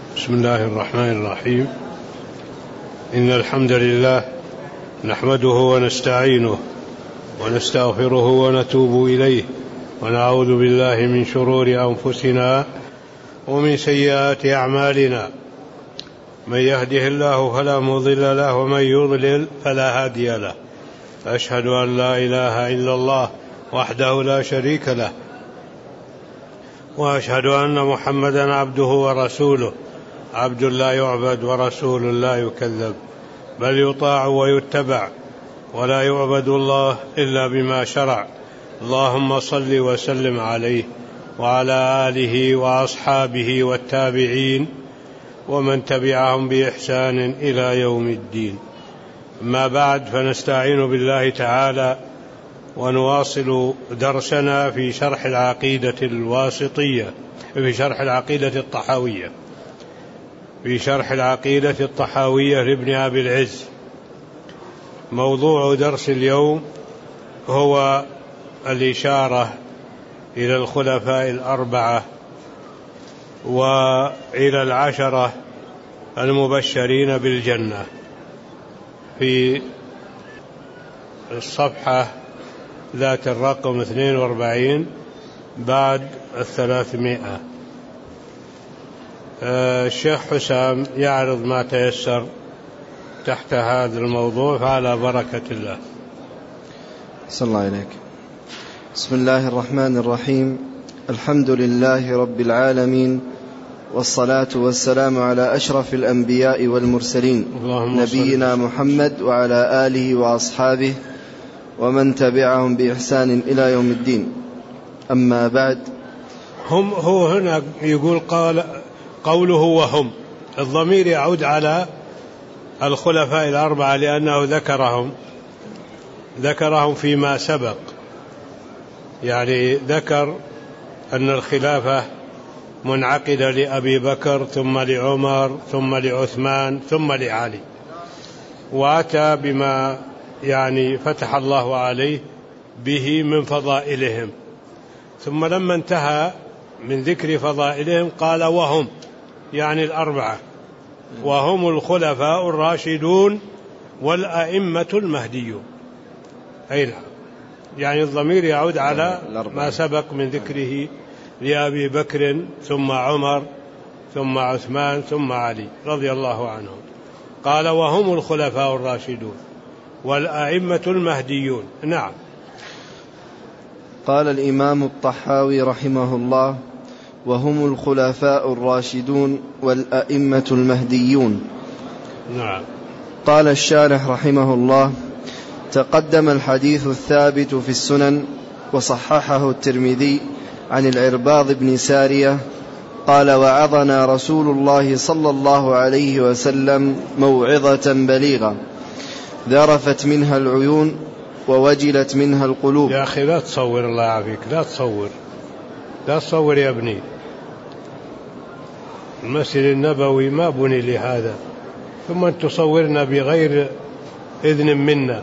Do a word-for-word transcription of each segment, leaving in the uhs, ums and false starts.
بسم الله الرحمن الرحيم. إن الحمد لله نحمده ونستعينه ونستغفره ونتوب إليه ونعوذ بالله من شرور أنفسنا ومن سيئات أعمالنا. من يهده الله فلا مضل له ومن يضلل فلا هادي له. أشهد أن لا إله إلا الله وحده لا شريك له، وأشهد أن محمدا عبده ورسوله، عبد لا يعبد ورسول لا يكذب، بل يطاع ويتبع، ولا يعبد الله إلا بما شرع. اللهم صل وسلم عليه وعلى آله وأصحابه والتابعين ومن تبعهم بإحسان إلى يوم الدين. أما بعد، فنستعين بالله تعالى ونواصل درسنا في شرح العقيدة الواسطية في شرح العقيدة الطحاوية في شرح العقيدة الطحاوية لابن أبي العز. موضوع درس اليوم هو الإشارة إلى الخلفاء الأربعة وإلى العشرة المبشرين بالجنة في الصفحة ذات الرقم اثنين وأربعين بعد الثلاثمائة. الشيخ حسام يعرض ما تيسر تحت هذا الموضوع، فعلى بركة الله. صلى الله عليك. بسم الله الرحمن الرحيم. الحمد لله رب العالمين، والصلاة والسلام على أشرف الأنبياء والمرسلين، نبينا محمد وعلى آله وأصحابه ومن تبعهم بإحسان إلى يوم الدين. أما بعد، هم هو هنا يقول قال قوله وهم، الضمير يعود على الخلفاء الأربعة لأنه ذكرهم ذكرهم فيما سبق، يعني ذكر أن الخلافة منعقدة لأبي بكر ثم لعمر ثم لعثمان ثم لعلي، وأتى بما يعني فتح الله عليه به من فضائلهم، ثم لما انتهى من ذكر فضائلهم قال وهم، يعني الأربعة، وهم الخلفاء الراشدون والأئمة المهديون. أي نعم، يعني الضمير يعود على ما سبق من ذكره لأبي بكر ثم عمر ثم عثمان ثم علي رضي الله عنهم. قال وهم الخلفاء الراشدون والأئمة المهديون. نعم. قال الإمام الطحاوي رحمه الله: وهم الخلفاء الراشدون والأئمة المهديون. نعم. قال الشارح رحمه الله: تقدم الحديث الثابت في السنن وصححه الترمذي عن العرباض بن سارية قال: وعظنا رسول الله صلى الله عليه وسلم موعظة بليغة ذرفت منها العيون ووجلت منها القلوب. يا أخي لا تصور، الله يعافيك، لا تصور لا تصور يا ابني، المسجد النبوي ما بني لهذا، ثم أن تصورنا بغير إذن منا.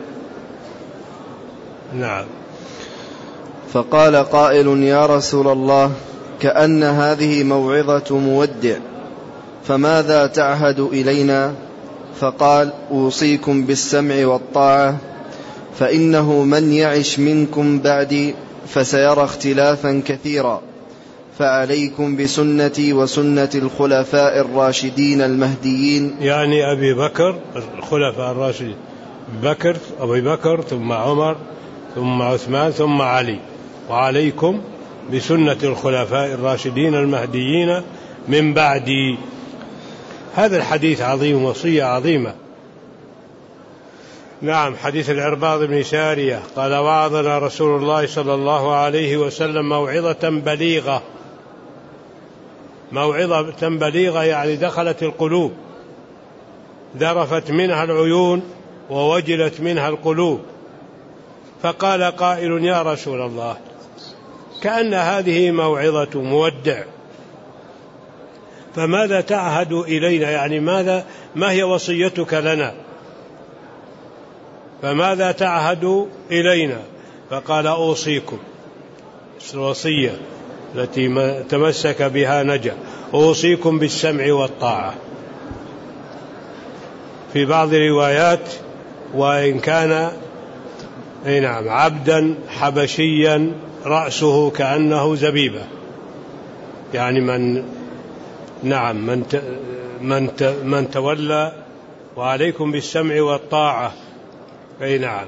نعم. فقال قائل: يا رسول الله، كأن هذه موعظة مودع، فماذا تعهد إلينا؟ فقال: أوصيكم بالسمع والطاعة، فإنه من يعش منكم بعدي فسيرى اختلافا كثيرا، فعليكم بسنتي وسنة الخلفاء الراشدين المهديين. يعني أبي بكر، الخلفاء الراشدين، بكر أبي بكر ثم عمر ثم عثمان ثم علي، وعليكم بسنة الخلفاء الراشدين المهديين من بعدي. هذا الحديث عظيم، وصية عظيمة. نعم. حديث العرباض بن سارية قال: وعظنا رسول الله صلى الله عليه وسلم موعظة بليغة. موعظة بليغة يعني دخلت القلوب، ذرفت منها العيون ووجلت منها القلوب. فقال قائل: يا رسول الله، كأن هذه موعظة مودع، فماذا تعهد إلينا؟ يعني ماذا ما هي وصيتك لنا؟ فماذا تعهد إلينا؟ فقال: أوصيكم، الوصية التي تمسك بها نجا. أوصيكم بالسمع والطاعة. في بعض الروايات وإن كان أي نعم عبدا حبشيا رأسه كأنه زبيبة، يعني من نعم من من من تولى. وعليكم بالسمع والطاعة. أي نعم.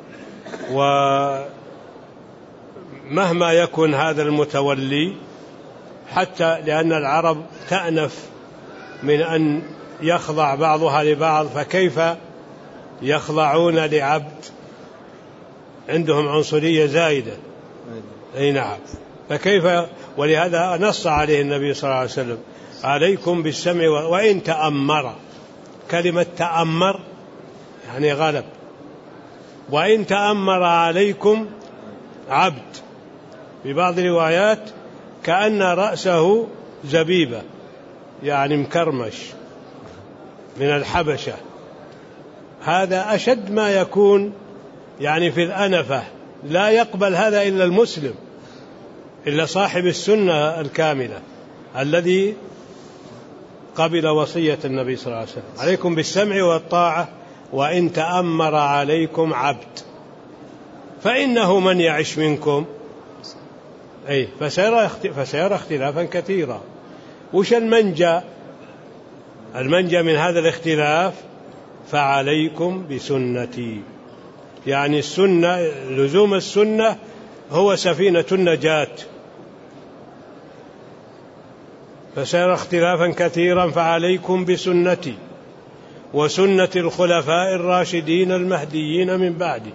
ومهما يكن هذا المتولي، حتى لأن العرب تأنف من أن يخضع بعضها لبعض، فكيف يخضعون لعبد؟ عندهم عنصرية زائدة. أي نعم. فكيف؟ ولهذا نص عليه النبي صلى الله عليه وسلم عليكم بالسمع وإن تأمر. كلمة تأمر يعني غلب. وإن تأمر عليكم عبد. في بعض الروايات كأن رأسه زبيبة، يعني مكرمش من الحبشة. هذا أشد ما يكون يعني في الأنفة. لا يقبل هذا إلا المسلم، إلا صاحب السنة الكاملة الذي قبل وصية النبي صلى الله عليه وسلم. عليكم بالسمع والطاعة وإن تأمر عليكم عبد فإنه من يعش منكم أي فسيرى فسيرى اختلافا كثيرا. وش المنجى؟ المنجى من هذا الاختلاف فعليكم بسنتي، يعني السنة، لزوم السنة هو سفينة النجاة. فسيرى اختلافا كثيرا فعليكم بسنتي وسنة الخلفاء الراشدين المهديين من بعدي.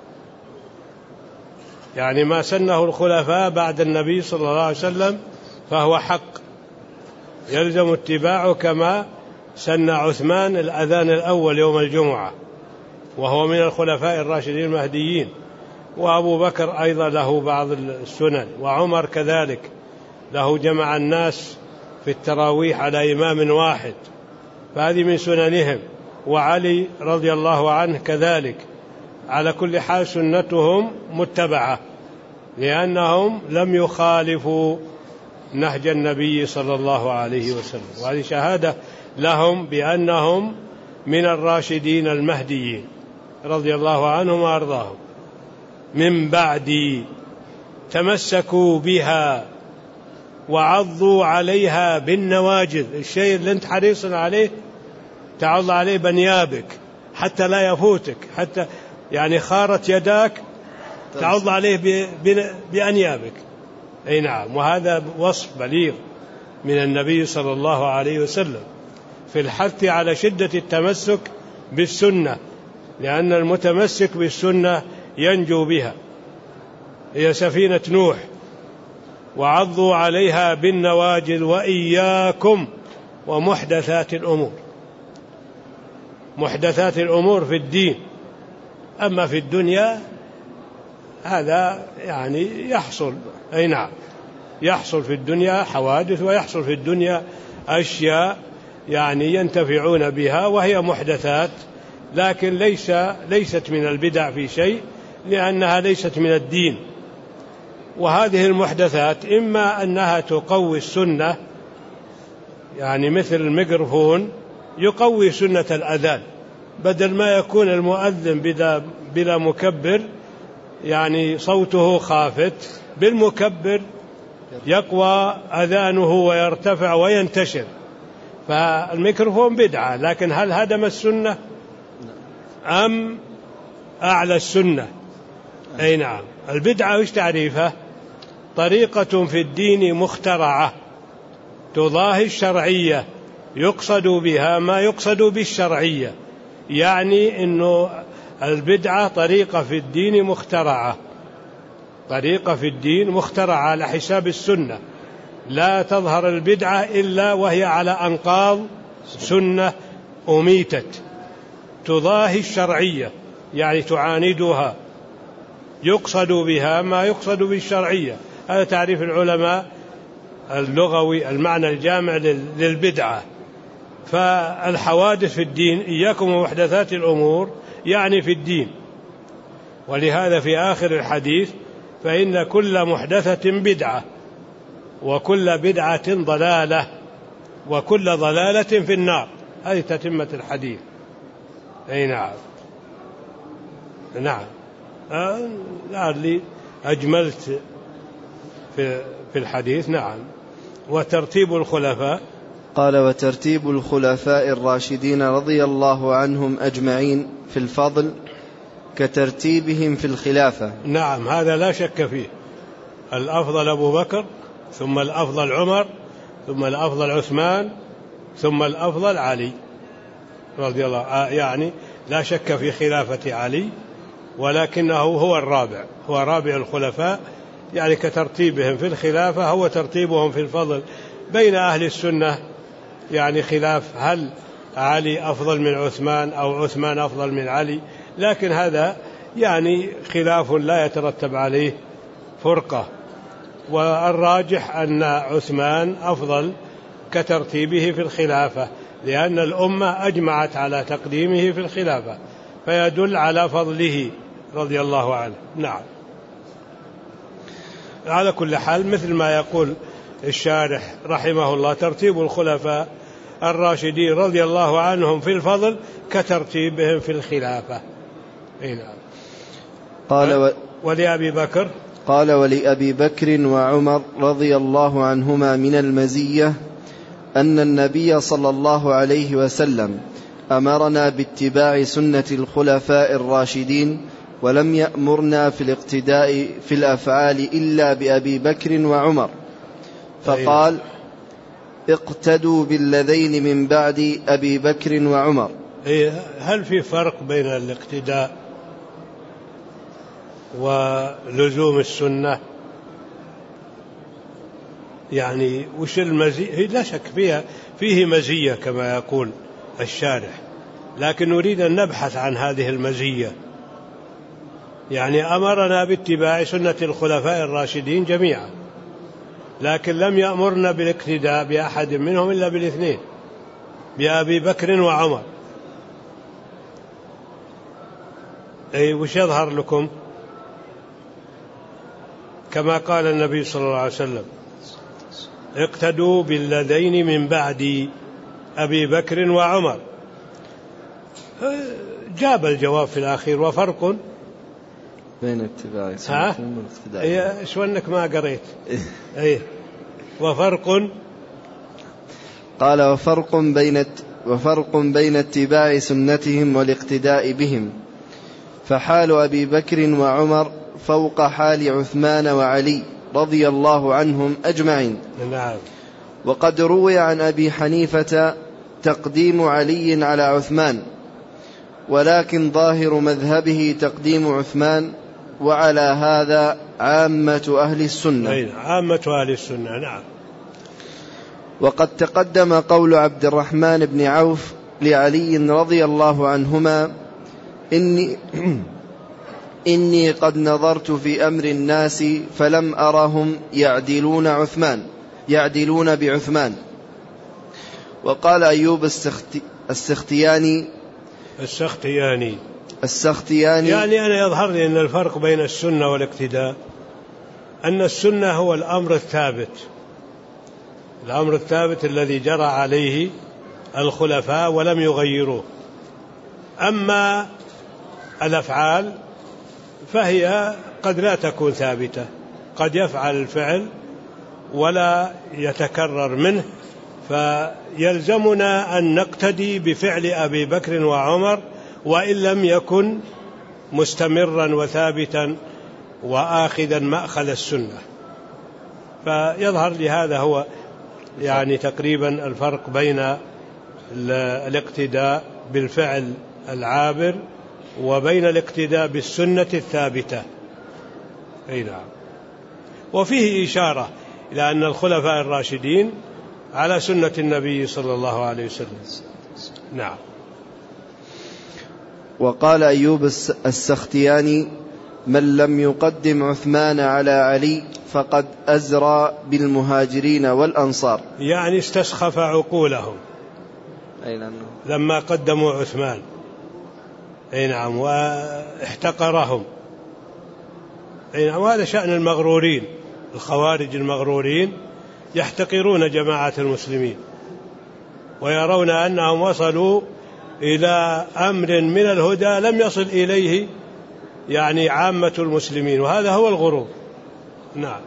يعني ما سنه الخلفاء بعد النبي صلى الله عليه وسلم فهو حق، يلزم اتباعه، كما سن عثمان الأذان الأول يوم الجمعة وهو من الخلفاء الراشدين المهديين، وأبو بكر أيضا له بعض السنن، وعمر كذلك له جمع الناس في التراويح على إمام واحد، فهذه من سننهم. وعلي رضي الله عنه كذلك. على كل حال سنتهم متبعة لأنهم لم يخالفوا نهج النبي صلى الله عليه وسلم، وهذه شهادة لهم بأنهم من الراشدين المهديين رضي الله عنهم وأرضاهم. من بعدي تمسكوا بها وعضوا عليها بالنواجذ. الشيء اللي انت حريص عليه تعض عليه بنيابك حتى لا يفوتك، حتى يعني خارت يداك تعض عليه بأنيابك. أي نعم. وهذا وصف بليغ من النبي صلى الله عليه وسلم في الحث على شدة التمسك بالسنة، لأن المتمسك بالسنة ينجو بها، هي سفينة نوح. وعضوا عليها بالنواجذ وإياكم ومحدثات الأمور. محدثات الأمور في الدين، أما في الدنيا هذا يعني يحصل. أي نعم. يحصل في الدنيا حوادث، ويحصل في الدنيا أشياء يعني ينتفعون بها وهي محدثات، لكن ليس ليست من البدع في شيء، لأنها ليست من الدين. وهذه المحدثات إما أنها تقوي السنة، يعني مثل الميكروفون يقوي سنة الأذان، بدل ما يكون المؤذن بلا, بلا مكبر يعني صوته خافت، بالمكبر يقوى أذانه ويرتفع وينتشر. فالميكروفون بدعة، لكن هل هدم السنة أم أعلى السنة؟ أي نعم. البدعة وش تعريفها؟ طريقة في الدين مخترعة تضاهي الشرعية، يقصد بها ما يقصد بالشرعية، يعني أنه البدعة طريقة في الدين مخترعة، طريقة في الدين مخترعة على حساب السنة. لا تظهر البدعة إلا وهي على أنقاض سنة أميتت، تضاهي الشرعية يعني تعاندها، يقصد بها ما يقصد بالشرعية. هذا تعريف العلماء اللغوي، المعنى الجامع للبدعة. فالحوادث في الدين إياكم ومحدثات الأمور يعني في الدين. ولهذا في آخر الحديث فإن كل محدثة بدعة وكل بدعة ضلالة وكل ضلالة في النار. هذه تتمة الحديث. أي نعم نعم لعلي أجملت في في الحديث. نعم. وترتيب الخلفاء، قال وترتيب الخلفاء الراشدين رضي الله عنهم أجمعين في الفضل كترتيبهم في الخلافة. نعم هذا لا شك فيه. الأفضل أبو بكر، ثم الأفضل عمر، ثم الأفضل عثمان، ثم الأفضل علي رضي الله. يعني لا شك في خلافة علي، ولكنه هو الرابع، هو رابع الخلفاء، يعني كترتيبهم في الخلافة هو ترتيبهم في الفضل. بين أهل السنة يعني خلاف، هل علي أفضل من عثمان أو عثمان أفضل من علي، لكن هذا يعني خلاف لا يترتب عليه فرقة. والراجح أن عثمان أفضل كترتيبه في الخلافة، لأن الأمة أجمعت على تقديمه في الخلافة، فيدل على فضله رضي الله عنه. نعم. على كل حال مثل ما يقول الشارح رحمه الله، ترتيب الخلفاء الراشدين رضي الله عنهم في الفضل كترتيبهم في الخلافة. نعم. قال و... ولأبي بكر قال ولأبي بكر وعمر رضي الله عنهما من المزية أن النبي صلى الله عليه وسلم أمرنا باتباع سنة الخلفاء الراشدين، ولم يأمرنا في الاقتداء في الأفعال إلا بأبي بكر وعمر، فقال اقتدوا بالذين من بعد أبي بكر وعمر. هل في فرق بين الاقتداء ولزوم السنة؟ يعني وش المزية؟ لا شك فيها فيه مزية كما يقول الشارح، لكن نريد أن نبحث عن هذه المزية. يعني أمرنا باتباع سنة الخلفاء الراشدين جميعا، لكن لم يأمرنا بالاقتداء بأحد منهم إلا بالاثنين، بأبي بكر وعمر. أي وش يظهر لكم؟ كما قال النبي صلى الله عليه وسلم اقتدوا بالذين من بعد أبي بكر وعمر. جاب الجواب في الأخير وفرق بين اتباع سنتهم والاقتداء. إيه شو أنك ما قريت؟ إيه وفرق. قال وفرق بين وفرق بين اتباع سنتهم والاقتداء بهم، فحال أبي بكر وعمر فوق حال عثمان وعلي رضي الله عنهم أجمعين. نعم. وقد روي عن أبي حنيفة تقديم علي على عثمان، ولكن ظاهر مذهبه تقديم عثمان، وعلى هذا عامة أهل السنة. أي عامة أهل السنة. نعم. وقد تقدم قول عبد الرحمن بن عوف لعلي رضي الله عنهما إني, إني قد نظرت في أمر الناس فلم أرهم يعدلون عثمان يعدلون بعثمان. وقال أيوب السختياني السختياني السختياني يعني أنا يظهر لي أن الفرق بين السنة والاقتداء أن السنة هو الأمر الثابت، الأمر الثابت الذي جرى عليه الخلفاء ولم يغيروه. أما الأفعال فهي قد لا تكون ثابتة، قد يفعل الفعل ولا يتكرر منه، فيلزمنا أن نقتدي بفعل أبي بكر وعمر وإن لم يكن مستمرا وثابتا وآخذا مأخذ السنة. فيظهر لي هذا هو يعني تقريبا الفرق بين الاقتداء بالفعل العابر وبين الاقتداء بالسنة الثابتة. أي نعم. وفيه إشارة إلى أن الخلفاء الراشدين على سنة النبي صلى الله عليه وسلم. نعم. وقال أيوب السختياني من لم يقدم عثمان على علي فقد أزرى بالمهاجرين والأنصار، يعني استسخف عقولهم أي لما قدموا عثمان. أي نعم. واحتقرهم. أي نعم. وهذا شأن المغرورين، الخوارج المغرورين يحتقرون جماعة المسلمين ويرون أنهم وصلوا إلى أمر من الهدى لم يصل إليه يعني عامة المسلمين، وهذا هو الغرور. نعم.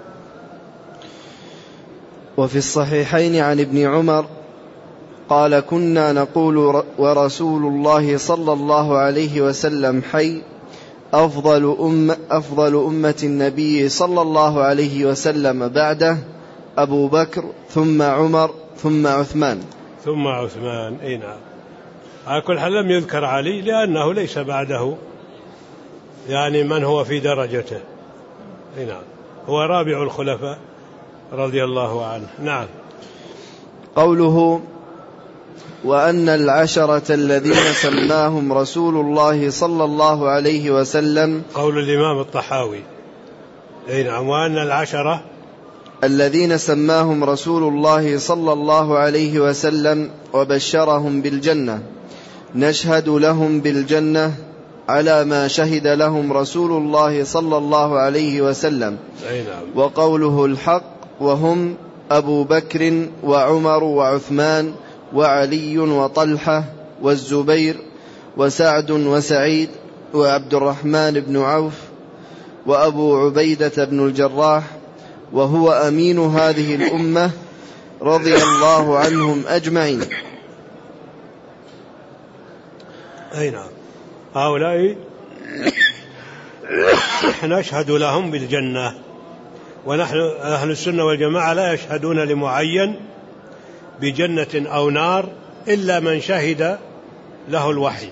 وفي الصحيحين عن ابن عمر قال كنا نقول ورسول الله صلى الله عليه وسلم حي أفضل, أم أفضل أمة النبي صلى الله عليه وسلم بعده أبو بكر ثم عمر ثم عثمان ثم عثمان. أي نعم. على كل حال لم يذكر علي لأنه ليس بعده يعني من هو في درجته. أي نعم. هو رابع الخلفاء رضي الله عنه. نعم. قوله وأن العشرة الذين سماهم رسول الله صلى الله عليه وسلم، قول الإمام الطحاوي. أي نعم. وأن العشرة الذين سماهم رسول الله صلى الله عليه وسلم وبشرهم بالجنة نشهد لهم بالجنة على ما شهد لهم رسول الله صلى الله عليه وسلم. أي نعم. وقوله الحق وهم أبو بكر وعمر وعثمان وعلي وطلحة والزبير وسعد وسعيد وعبد الرحمن بن عوف وأبو عبيدة بن الجراح وهو أمين هذه الأمة رضي الله عنهم أجمعين. أي نعم. هؤلاء نشهد لهم بالجنة، ونحن أهل السنة والجماعة لا يشهدون لمعين بجنة أو نار إلا من شهد له الوحي.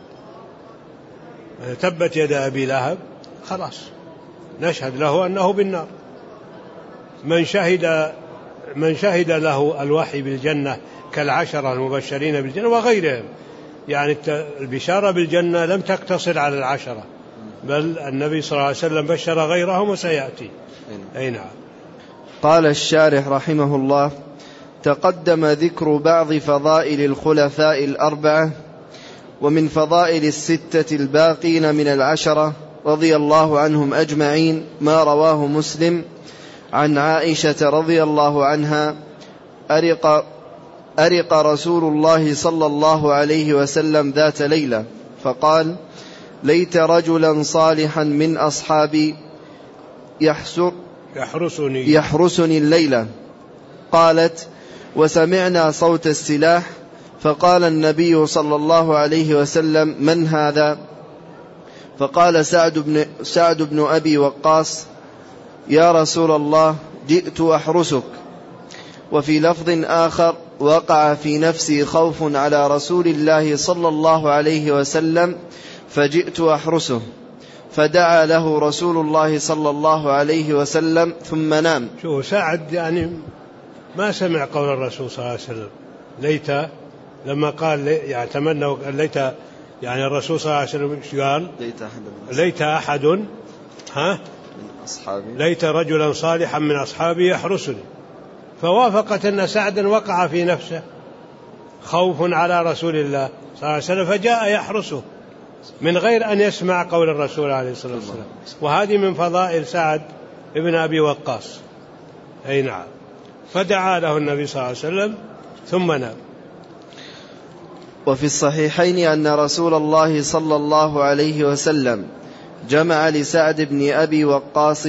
تبت يد أبي لهب خلاص نشهد له أنه بالنار. من شهد من شهد له الوحي بالجنة كالعشرة المبشرين بالجنة وغيرهم، يعني البشارة بالجنة لم تقتصر على العشرة، بل النبي صلى الله عليه وسلم بشر غيرهم وسيأتي. أي نعم. قال الشارح رحمه الله تقدم ذكر بعض فضائل الخلفاء الأربعة، ومن فضائل الستة الباقين من العشرة رضي الله عنهم أجمعين ما رواه مسلم عن عائشة رضي الله عنها أرق, أرق رسول الله صلى الله عليه وسلم ذات ليلة فقال ليت رجلا صالحا من أصحابي يحسر يحرسني, يحرسني الليلة. قالت وسمعنا صوت السلاح فقال النبي صلى الله عليه وسلم من هذا؟ فقال سعد بن, سعد بن أبي وقاص يا رسول الله جئت أحرسك. وفي لفظ آخر وقع في نفسي خوف على رسول الله صلى الله عليه وسلم فجئت أحرسه، فدعا له رسول الله صلى الله عليه وسلم ثم نام. شو سعد يعني ما سمع قول الرسول صلى الله عليه وسلم ليت، لما قال يعني تمنى ليت، يعني الرسول صلى الله عليه وسلم قال ليت أحد ليت أحد ها أصحابي ليت رجلا صالحا من أصحابي يحرسني، فوافقت أن سعدا وقع في نفسه خوف على رسول الله صلى الله عليه وسلم فجاء يحرسه من غير أن يسمع قول الرسول عليه الصلاة والسلام. وهذه من فضائل سعد ابن أبي وقاص. أي نعم. فدعا له النبي صلى الله عليه وسلم ثم نام. وفي الصحيحين أن رسول الله صلى الله عليه وسلم جمع لسعد بن أبي وقاص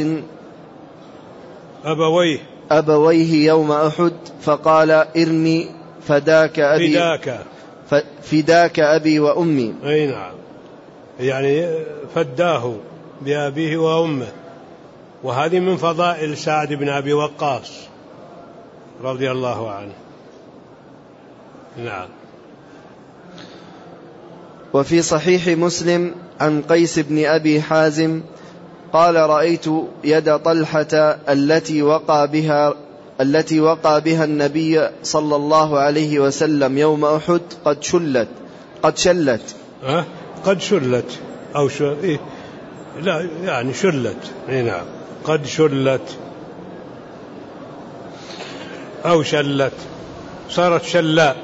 أبويه أبويه يوم أحد فقال ارمي فداك أبي فداك فداك أبي وأمي. أي نعم. يعني فداه بأبيه وأمه. وهذه من فضائل سعد بن أبي وقاص رضي الله عنه. نعم. وفي صحيح مسلم عن قيس بن أبي حازم قال رأيت يد طلحة التي وقع بها التي وقع بها النبي صلى الله عليه وسلم يوم أحد قد شلت قد شلت أه؟ قد شلت أو شو إيه؟ لا يعني شلت. إيه نعم. قد شلت أو شلت صارت شلاء،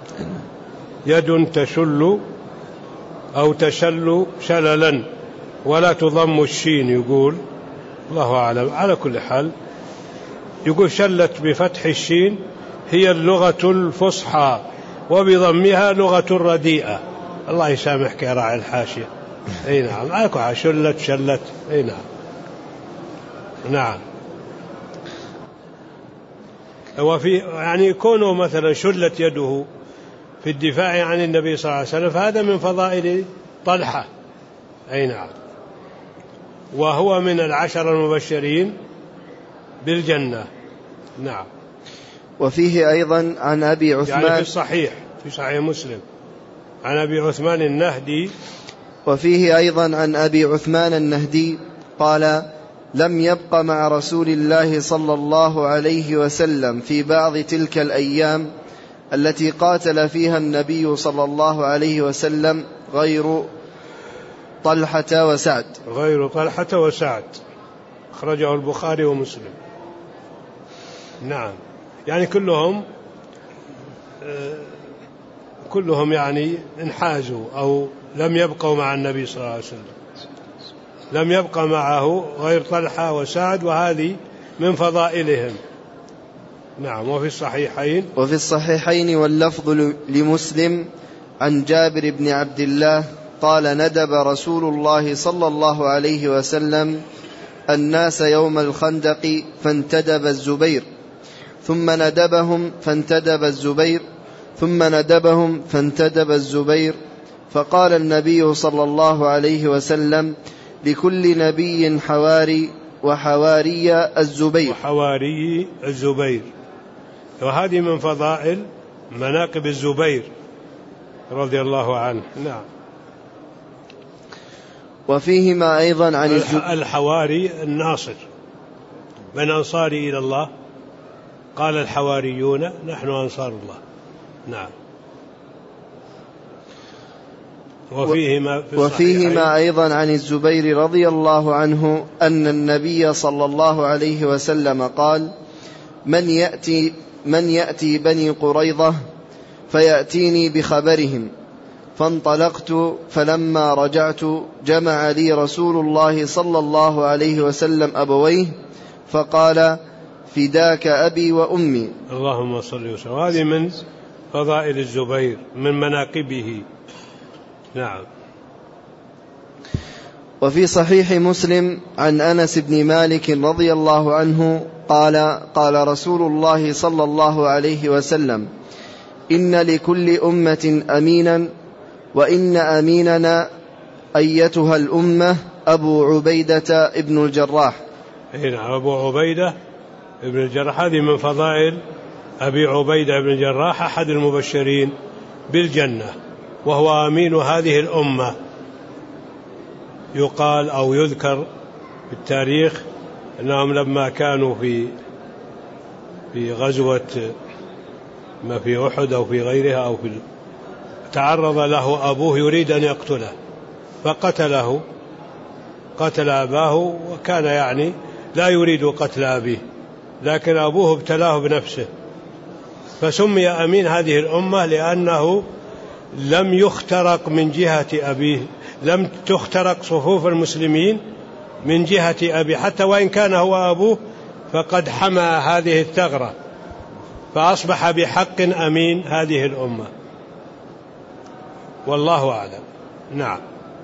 يد تشل أو تشل شللا ولا تضم الشين يقول، الله أعلم. على كل حال يقول شلت بفتح الشين هي اللغة الفصحى وبضمها لغة الرديئة. الله يسامحك يا راعي الحاشية. اي نعم اكو شلت شلت. اي نعم نعم. وفي يعني كونه مثلا شلت يده في الدفاع عن النبي صلى الله عليه وسلم فهذا من فضائل طلحة. أي نعم. وهو من العشر المبشرين بالجنة. نعم. وفيه أيضا عن أبي عثمان يعني في الصحيح في صحيح مسلم عن أبي عثمان النهدي. وفيه أيضا عن أبي عثمان النهدي قال لم يبق مع رسول الله صلى الله عليه وسلم في بعض تلك الأيام التي قاتل فيها النبي صلى الله عليه وسلم غير طلحة وسعد. غير طلحة وسعد أخرجه البخاري ومسلم. نعم. يعني كلهم كلهم يعني انحازوا أو لم يبقوا مع النبي صلى الله عليه وسلم. لم يبقى معه غير طلحة وسعد وهذه من فضائلهم. نعم. وفي الصحيحين وفي الصحيحين واللفظ لمسلم عن جابر بن عبد الله قال ندب رسول الله صلى الله عليه وسلم الناس يوم الخندق فانتدب الزبير ثم ندبهم فانتدب الزبير ثم ندبهم فانتدب الزبير فقال النبي صلى الله عليه وسلم لكل نبي حواري وحواري الزبير وحواري الزبير. وهذه من فضائل مناقب الزبير رضي الله عنه. نعم. وفيهما أيضا عن الحواري الناصر من أنصاري إلى الله قال الحواريون نحن أنصار الله. نعم. وفيهما, وفيهما أيضا عن الزبير رضي الله عنه أن النبي صلى الله عليه وسلم قال من يأتي, من يأتي بني قريظة فيأتيني بخبرهم فانطلقت فلما رجعت جمع لي رسول الله صلى الله عليه وسلم أبويه فقال فداك أبي وأمي. اللهم صل وسلم. هذه من فضائل الزبير من مناقبه. نعم. وفي صحيح مسلم عن أنس بن مالك رضي الله عنه قال قال رسول الله صلى الله عليه وسلم إن لكل أمة أمينا وإن أميننا أيتها الأمة أبو عبيدة ابن الجراح. هنا أبو عبيدة ابن الجراح. هذه من فضائل أبي عبيدة ابن الجراح أحد المبشرين بالجنة وهو أمين هذه الأمة. يقال أو يذكر في التاريخ أنهم لما كانوا في في غزوة ما في أحد أو في غيرها أو في تعرض له أبوه يريد أن يقتله فقتله قتل أباه وكان يعني لا يريد قتل أبيه لكن أبوه ابتلاه بنفسه فسمي أمين هذه الأمة لأنه لم يخترق من جهة أبيه لم تخترق صفوف المسلمين من جهة أبيه حتى وإن كان هو أبوه فقد حمى هذه الثغرة فأصبح بحق أمين هذه الأمة والله أعلم. نعم.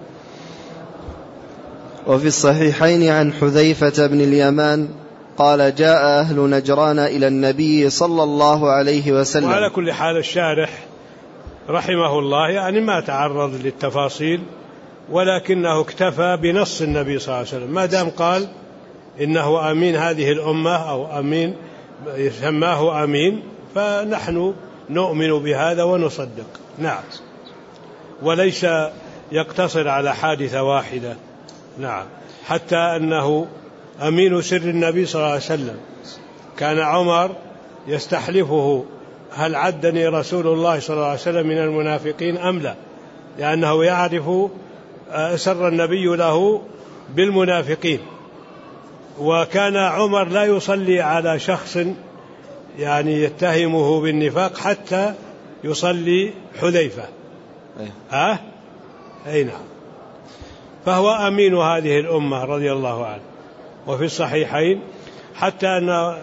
وفي الصحيحين عن حذيفة بن اليمان قال جاء أهل نجران إلى النبي صلى الله عليه وسلم. وعلى كل حال الشارح رحمه الله يعني ما تعرض للتفاصيل ولكنه اكتفى بنص النبي صلى الله عليه وسلم ما دام قال إنه أمين هذه الأمة أو أمين سماه أمين فنحن نؤمن بهذا ونصدق. نعم. وليس يقتصر على حادثة واحدة. نعم. حتى أنه أمين سر النبي صلى الله عليه وسلم كان عمر يستحلفه هل عدني رسول الله صلى الله عليه وسلم من المنافقين أم لا لأنه يعرف سر النبي له بالمنافقين وكان عمر لا يصلي على شخص يعني يتهمه بالنفاق حتى يصلي حذيفة. ها؟ أي نعم. فهو أمين هذه الأمة رضي الله عنه. وفي الصحيحين حتى أن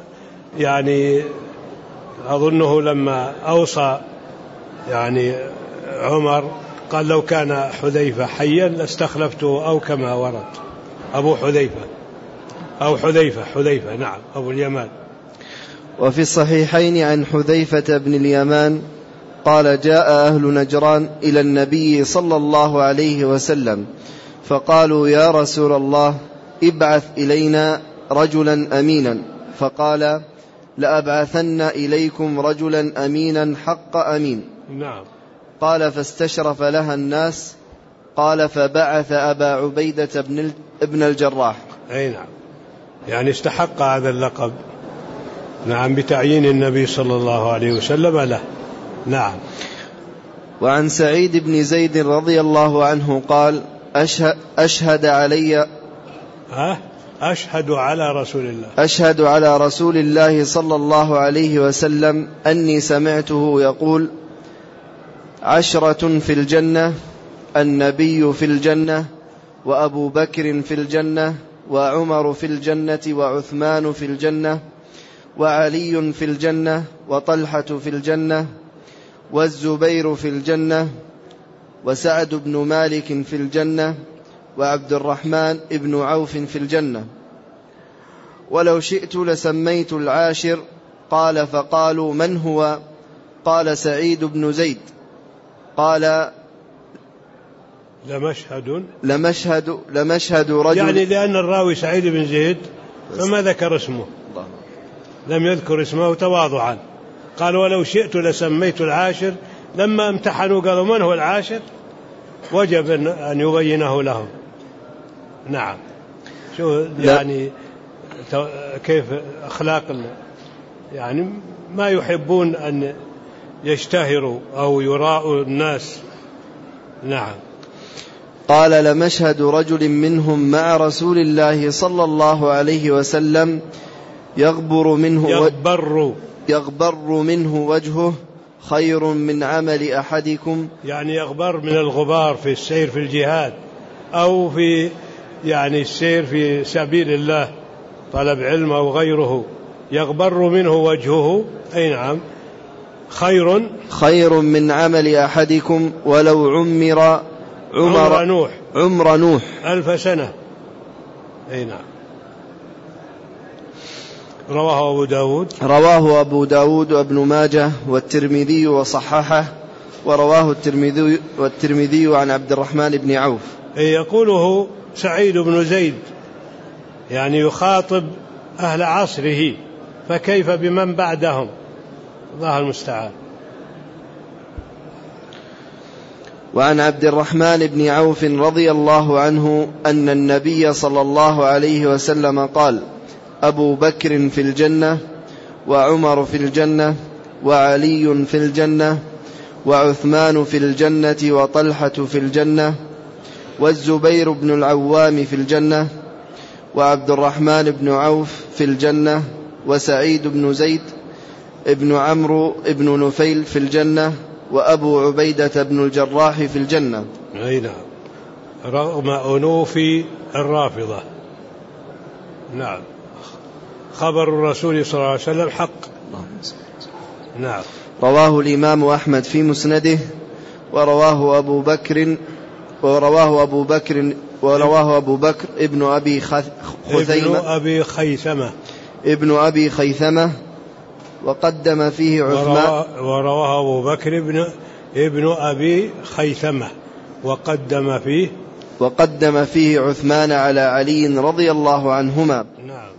يعني أظنه لما أوصى يعني عمر قال لو كان حذيفة حيا لاستخلفته، أو كما ورد أبو حذيفة أو حذيفة حذيفة نعم أبو اليمان. وفي الصحيحين عن حذيفة بن اليمان قال جاء أهل نجران إلى النبي صلى الله عليه وسلم فقالوا يا رسول الله ابعث إلينا رجلا أمينا، فقال لأبعثن إليكم رجلا أمينا حق أمين. نعم. قال فاستشرف لها الناس. قال فبعث أبا عبيدة بن الجراح. أي نعم، يعني استحق هذا اللقب نعم بتعيين النبي صلى الله عليه وسلم له. نعم. وعن سعيد بن زيد رضي الله عنه قال أشهد, أشهد علي ها أشهد على رسول الله أشهد على رسول الله صلى الله عليه وسلم أني سمعته يقول عشرة في الجنة، النبي في الجنة، وأبو بكر في الجنة، وعمر في الجنة، وعثمان في الجنة، وعلي في الجنة، وطلحة في الجنة، والزبير في الجنة، وسعد بن مالك في الجنة، وعبد الرحمن بن عوف في الجنة. ولو شئت لسميت العاشر. قال فقالوا من هو؟ قال سعيد بن زيد. قال لمشهد لمشهد لمشهد رجل، يعني لأن الراوي سعيد بن زيد فما ذكر اسمه، لم يذكر اسمه تواضعا. قال ولو شئت لسميت العاشر، لما امتحنوا قالوا من هو العاشر وجب أن يبينه لهم. نعم. شو يعني كيف أخلاق يعني ما يحبون أن يشتهروا أو يراءوا الناس. نعم. قال لمشهد رجل منهم مع رسول الله صلى الله عليه وسلم يغبر منه يغبر يغبر منه وجهه خير من عمل أحدكم، يعني يغبر من الغبار في السير في الجهاد أو في يعني السير في سبيل الله طلب علم أو غيره، يغبر منه وجهه. أي نعم. خير خير من عمل أحدكم ولو عمر عمر, عمر نوح عمر نوح ألف سنة. أي نعم. رواه أبو داود رواه أبو داود وابن ماجه والترمذي وصححه، ورواه الترمذي والترمذي عن عبد الرحمن بن عوف. يقوله سعيد بن زيد يعني يخاطب أهل عصره، فكيف بمن بعدهم؟ الله المستعان. وعن عبد الرحمن بن عوف رضي الله عنه أن النبي صلى الله عليه وسلم قال أبو بكر في الجنة، وعمر في الجنة، وعلي في الجنة، وعثمان في الجنة، وطلحة في الجنة، والزبير بن العوام في الجنة، وعبد الرحمن بن عوف في الجنة، وسعيد بن زيد ابن عمرو ابن نفيل في الجنة، وأبو عبيدة بن الجراح في الجنة. أي نعم. رغم أنوف الرافضة. نعم. خبر الرسول صلى الله عليه وسلم حق. نعم. رواه الإمام أحمد في مسنده، ورواه أبو بكر ورواه أبو بكر ورواه أبو بكر ابن أبي خثيمة ابن أبي خيثمة ابن أبي خيثمة وقدم فيه عثمان. ورواه أبو بكر ابن ابن أبي خيثمة وقدم فيه وقدم فيه عثمان على علي رضي الله عنهما. نعم.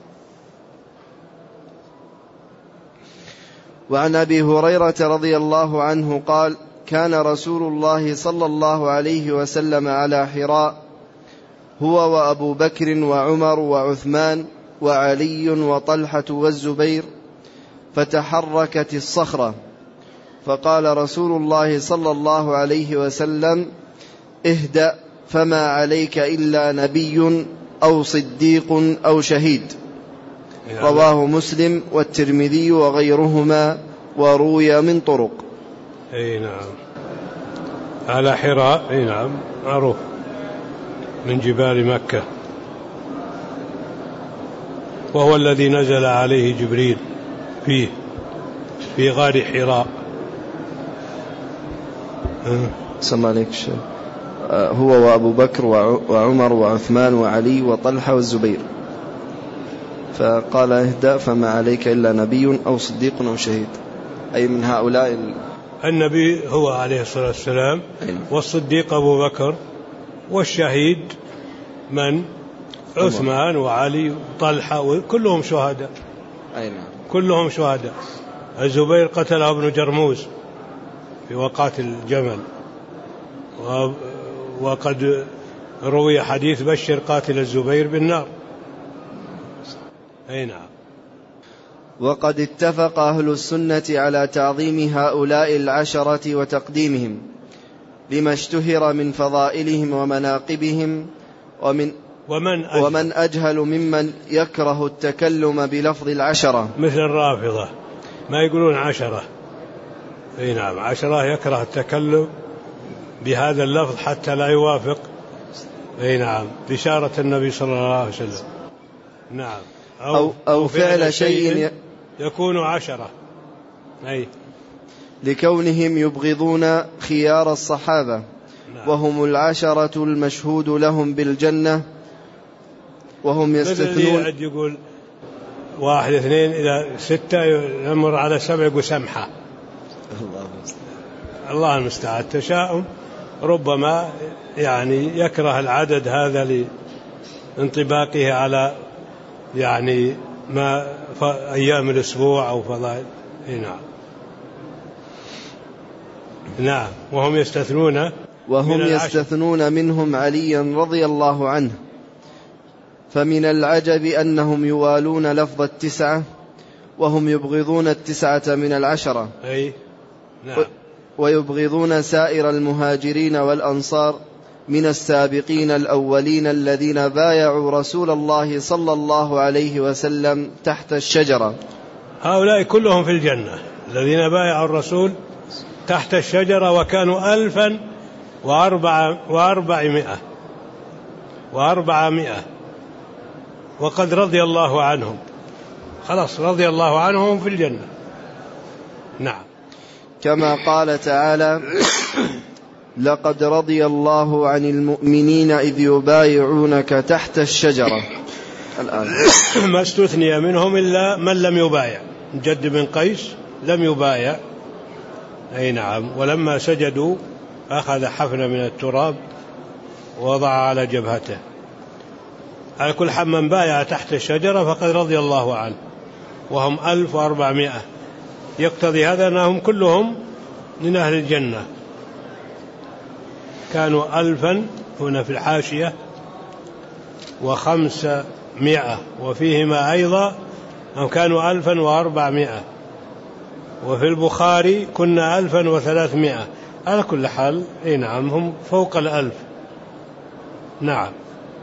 وعن أبي هريرة رضي الله عنه قال كان رسول الله صلى الله عليه وسلم على حراء هو وأبو بكر وعمر وعثمان وعلي وطلحة والزبير، فتحركت الصخرة، فقال رسول الله صلى الله عليه وسلم اهدأ، فما عليك إلا نبي أو صديق أو شهيد. رواه مسلم والترمذي وغيرهما، وروي من طرق. أي نعم. على حراء. أي نعم معروف من جبال مكة، وهو الذي نزل عليه جبريل فيه في غار حراء. سمع عليك الشيء. هو وأبو بكر وعمر وعثمان وعلي وطلحة والزبير، فقال اهدأ فما عليك إلا نبي أو صديق أو شهيد، أي من هؤلاء ال... النبي هو عليه الصلاة والسلام، والصديق أبو بكر، والشهيد من؟ عثمان وعلي وطلحة، وكلهم شهداء. أين؟ كلهم شهداء. الزبير قتله ابن جرموز في وقعة الجمل، وقد روي حديث بشر قاتل الزبير بالنار. أي نعم. وقد اتفق أهل السنة على تعظيم هؤلاء العشرة وتقديمهم لما اشتهر من فضائلهم ومناقبهم، ومن ومن أجهل, ومن أجهل ممن يكره التكلم بلفظ العشرة، مثل الرافضة ما يقولون عشرة. أي نعم، عشرة يكره التكلم بهذا اللفظ حتى لا يوافق أي نعم بشارة النبي صلى الله عليه وسلم. نعم. أو, أو, أو فعل شيء يكون عشرة، أي لكونهم يبغضون خيار الصحابة. نعم. وهم العشرة المشهود لهم بالجنة، وهم يستثنون. يقول واحد اثنين إلى ستة يمر على سبع يقول سمحة. الله المستعان. تشاؤم ربما يعني يكره العدد هذا لانطباقه على يعني ما أيام الأسبوع أو فضائل. نعم. نعم. وهم يستثنون وهم يستثنون منهم عليا رضي الله عنه، فمن العجب أنهم يوالون لفظ التسعة وهم يبغضون التسعة من العشرة. أي نعم. ويبغضون سائر المهاجرين والأنصار من السابقين الأولين الذين بايعوا رسول الله صلى الله عليه وسلم تحت الشجرة. هؤلاء كلهم في الجنة الذين بايعوا الرسول تحت الشجرة، وكانوا ألفا وأربع وأربعمائة وأربعمائة وقد رضي الله عنهم. خلاص رضي الله عنهم في الجنة. نعم. كما قال تعالى: لقد رضي الله عن المؤمنين إذ يبايعونك تحت الشجرة. الآن ما استثني منهم إلا من لم يبايع. جد بن قيس لم يبايع. أي نعم. ولما سجدوا أخذ حفنة من التراب ووضع على جبهته. على كل حال من بايع تحت الشجرة فقد رضي الله عنه، وهم ألف وأربعمائة. يقتضي هذا أنهم كلهم من أهل الجنة. كانوا ألفا هنا في الحاشية وخمسمائة، وفيهما أيضا هم كانوا ألفا وأربعمائة، وفي البخاري كنا ألفا وثلاثمائة. على كل حال أي نعم هم فوق الألف. نعم.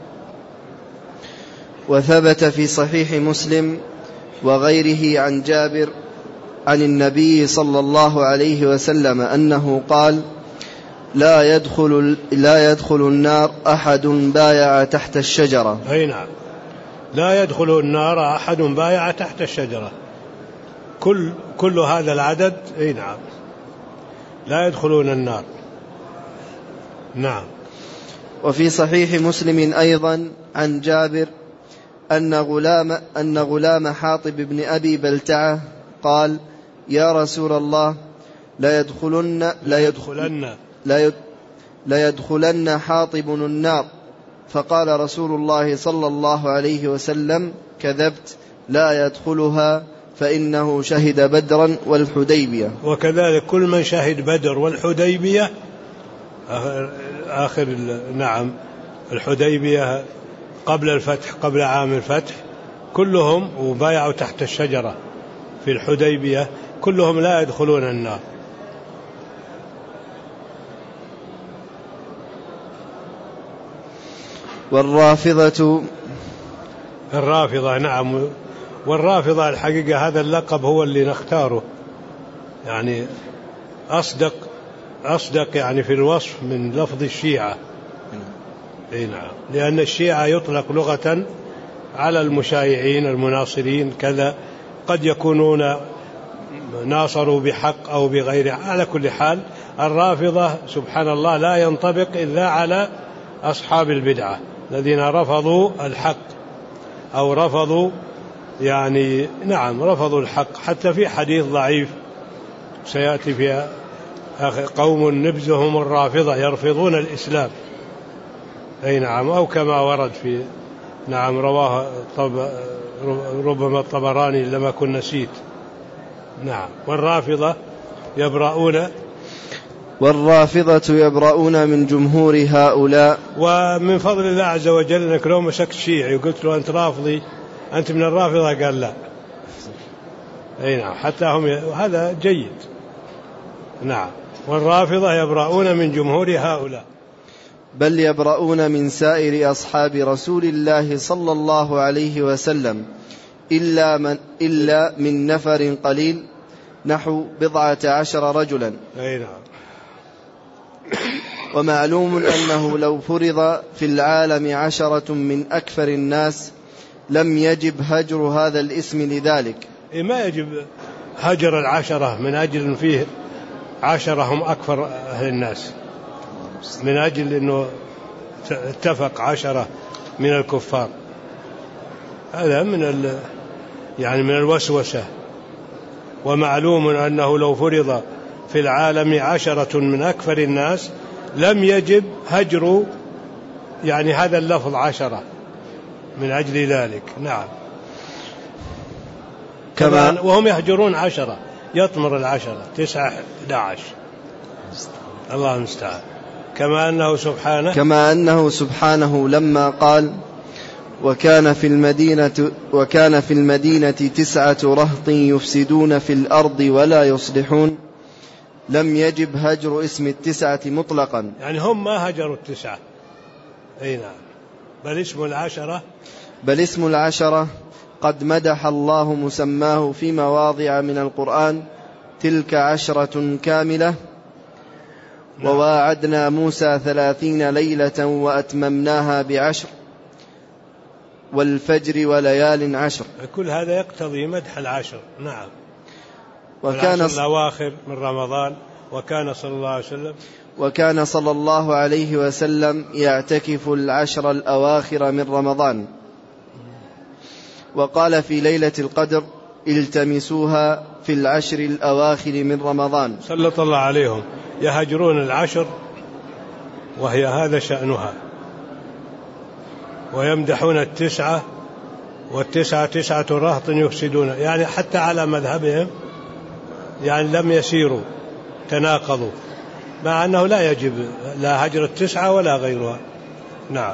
وثبت في صحيح مسلم وغيره عن جابر عن النبي صلى الله عليه وسلم أنه قال: لا يدخل, لا يدخل النار أحد بايع تحت الشجرة. أي نعم. لا يدخل النار أحد بايع تحت الشجرة. كل, كل هذا العدد أي نعم لا يدخلون النار. نعم. وفي صحيح مسلم أيضا عن جابر أن غلام, أن غلام حاطب بن أبي بلتعة قال: يا رسول الله لا يدخلن لا يدخلن لا, لا يدخلن حاطب النار. فقال رسول الله صلى الله عليه وسلم: كذبت، لا يدخلها فإنه شهد بدرا والحديبية. وكذلك كل من شهد بدر والحديبية آخر, آخر نعم الحديبية قبل الفتح، قبل عام الفتح، كلهم وبايعوا تحت الشجرة في الحديبية كلهم لا يدخلون النار. والرافضة الرافضة نعم. والرافضة الحقيقة هذا اللقب هو اللي نختاره، يعني أصدق أصدق يعني في الوصف من لفظ الشيعة. أي نعم. لأن الشيعة يطلق لغة على المشايعين المناصرين كذا، قد يكونون ناصروا بحق أو بغير. على كل حال الرافضة سبحان الله لا ينطبق إلا على أصحاب البدعة الذين رفضوا الحق أو رفضوا يعني نعم رفضوا الحق. حتى في حديث ضعيف سيأتي في قوم نبذهم الرافضة يرفضون الإسلام، أي نعم، أو كما ورد في نعم رواه طب ربما الطبراني لما كنت نسيت. نعم. والرافضة يبرؤون والرافضة يبرؤون من جمهور هؤلاء. ومن فضل الله عز وجل أنك لو مسكت شيعي وقلت له أنت رافضي أنت من الرافضة قال لا، أي نعم، حتى هم ي... هذا جيد. نعم. والرافضة يبرؤون من جمهور هؤلاء، بل يبرؤون من سائر أصحاب رسول الله صلى الله عليه وسلم إلا من, إلا من نفر قليل نحو بضعة عشر رجلا. أي نعم. ومعلوم أنه لو فرض في العالم عشرة من أكثر الناس لم يجب هجر هذا الاسم لذلك. ما يجب هجر العشرة من أجل فيه عشرة هم أكثر أهل الناس، من أجل أنه اتفق عشرة من الكفار. هذا من ال يعني من الوسوسة. ومعلوم أنه لو فرض في العالم عشرة من أكثر الناس لم يجب هجر يعني هذا اللفظ عشرة من أجل ذلك. نعم. كما وهم يهجرون عشرة، يطمر العشرة تسعة داعش، الله المستعان. كما أنه سبحانه كما أنه سبحانه لما قال وكان في المدينة وكان في المدينة تسعة رهط يفسدون في الأرض ولا يصلحون لم يجب هجر اسم التسعة مطلقا. يعني هم ما هجروا التسعة، أي نعم، بل اسم العشرة بل اسم العشرة قد مدح الله مسماه في مواضع من القرآن تلك عشرة كاملة. نعم. وواعدنا موسى ثلاثين ليلة وأتممناها بعشر والفجر وليال عشر. كل هذا يقتضي مدح العشر. نعم. وكان الأواخر من رمضان. وكان صلى الله عليه وسلم وكان صلى الله عليه وسلم يعتكف العشر الأواخر من رمضان. وقال في ليلة القدر التمسوها في العشر الأواخر من رمضان. سلط الله عليهم يهجرون العشر وهي هذا شأنها، ويمدحون التسعة، والتسعة تسعة رهط يفسدون، يعني حتى على مذهبهم يعني لم يسيروا، تناقضوا، مع أنه لا يجب لا هجر التسعة ولا غيرها. نعم.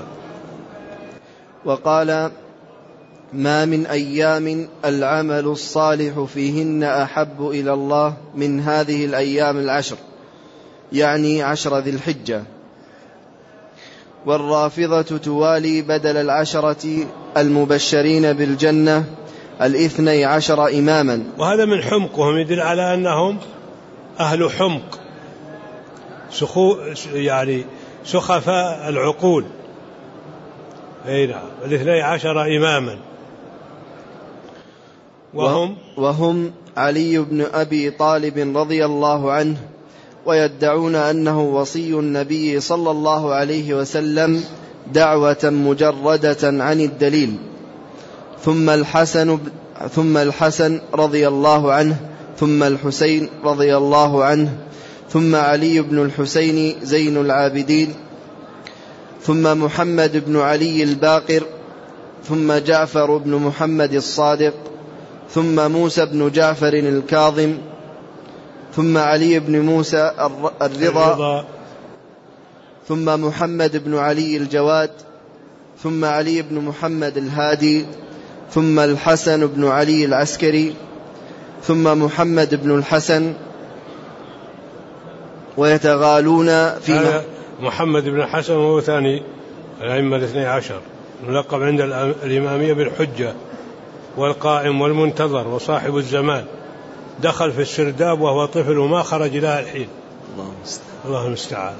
وقال ما من أيام العمل الصالح فيهن أحب إلى الله من هذه الأيام العشر، يعني عشر ذي الحجة. والرافضة توالي بدل العشرة المبشرين بالجنة الاثني عشر إماما. وهذا من حمقهم، يدل على أنهم أهل حمق، سخو يعني سخفاء العقول. أي نعم. الاثني عشر إماما وهم وهم علي بن أبي طالب رضي الله عنه، ويدعون أنه وصي النبي صلى الله عليه وسلم دعوة مجردة عن الدليل. ثم الحسن ثم الحسن رضي الله عنه، ثم الحسين رضي الله عنه، ثم علي بن الحسين زين العابدين، ثم محمد بن علي الباقر، ثم جعفر بن محمد الصادق، ثم موسى بن جعفر الكاظم، ثم علي بن موسى الرضا، ثم محمد بن علي الجواد، ثم علي بن محمد الهادي، ثم الحسن بن علي العسكري، ثم محمد بن الحسن. ويتغالون في محمد بن الحسن وهو ثاني الأئمة الاثني عشر، ملقب عند الإمامية بالحجة والقائم والمنتظر وصاحب الزمان، دخل في السرداب وهو طفل وما خرج لها الحين. الله المستعان.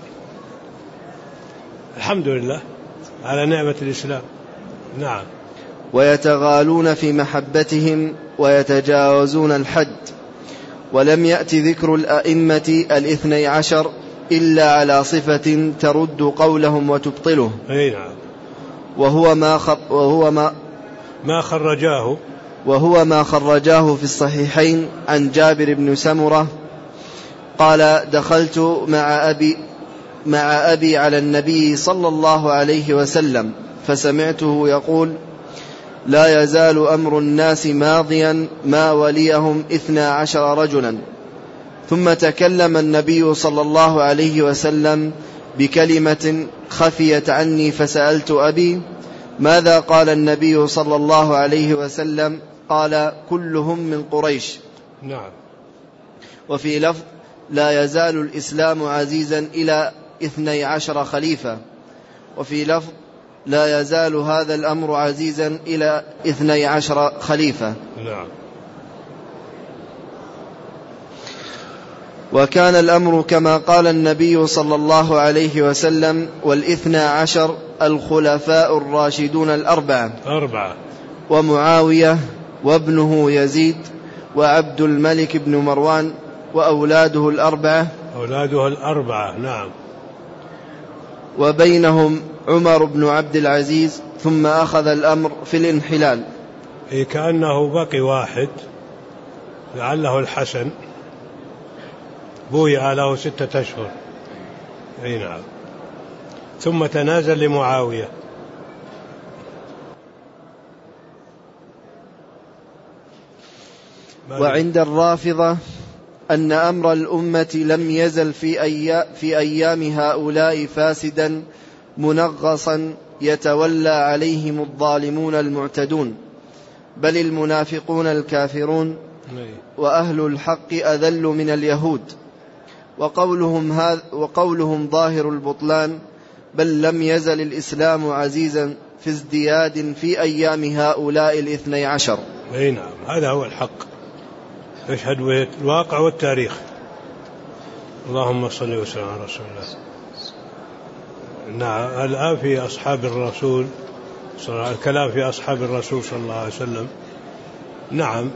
الحمد لله على نعمة الإسلام. نعم. ويتغالون في محبتهم ويتجاوزون الحد، ولم يأت ذكر الأئمة الاثني عشر إلا على صفة ترد قولهم وتبطله. أي نعم. وهو ما خر وهو ما ما خرجاه وهو ما خرجاه في الصحيحين عن جابر بن سمرة قال: دخلت مع أبي مع أبي على النبي صلى الله عليه وسلم فسمعته يقول: لا يزال أمر الناس ماضيا ما وليهم اثنا عشر رجلا. ثم تكلم النبي صلى الله عليه وسلم بكلمة خفيت عني فسألت أبي: ماذا قال النبي صلى الله عليه وسلم؟ قال: كلهم من قريش. نعم. وفي لفظ: لا يزال الإسلام عزيزا إلى اثني عشر خليفة. وفي لفظ: لا يزال هذا الأمر عزيزا إلى اثني عشر خليفة. نعم. وكان الأمر كما قال النبي صلى الله عليه وسلم: والاثنى عشر الخلفاء الراشدون الأربعة أربعة ومعاوية وابنه يزيد وعبد الملك بن مروان وأولاده الأربعة أولاده الأربعة. نعم. وبينهم عمر بن عبد العزيز. ثم أخذ الأمر في الانحلال. إيه كأنه بقي واحد لعله الحسن بويع له ستة أشهر. أي نعم. ثم تنازل لمعاوية. وعند الرافضة أن أمر الأمة لم يزل في, أي... في أيام هؤلاء فاسدا منغصا يتولى عليهم الظالمون المعتدون، بل المنافقون الكافرون وأهل الحق أذل من اليهود. وقولهم, هذ... وقولهم ظاهر البطلان، بل لم يزل الإسلام عزيزا في ازدياد في أيام هؤلاء الاثني عشر. أي نعم. هذا هو الحق، يشهد به الواقع والتاريخ. اللهم صل وسلم على رسول الله. نعم. الآن في أصحاب الرسول، الكلام في أصحاب الرسول صلى الله عليه وسلم. نعم.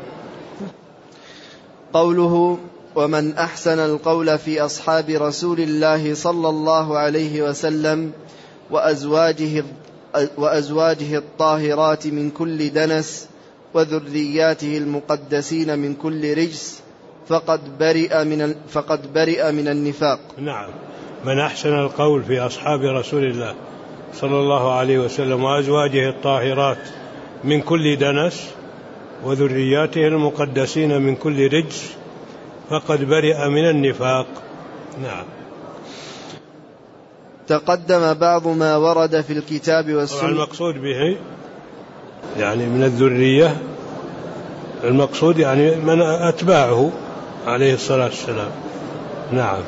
قوله: ومن أحسن القول في أصحاب رسول الله صلى الله عليه وسلم وأزواجه, وأزواجه الطاهرات من كل دنس وذرياته المقدسين من كل رجس فقد برئ من, فقد برئ من النفاق. نعم. من أحسن القول في أصحاب رسول الله صلى الله عليه وسلم وأزواجه الطاهرات من كل دنس وذرياته المقدسين من كل رجس فقد برئ من النفاق. نعم. تقدم بعض ما ورد في الكتاب والسنة. المقصود به يعني من الذرية، المقصود يعني من أتباعه عليه الصلاة والسلام. نعم.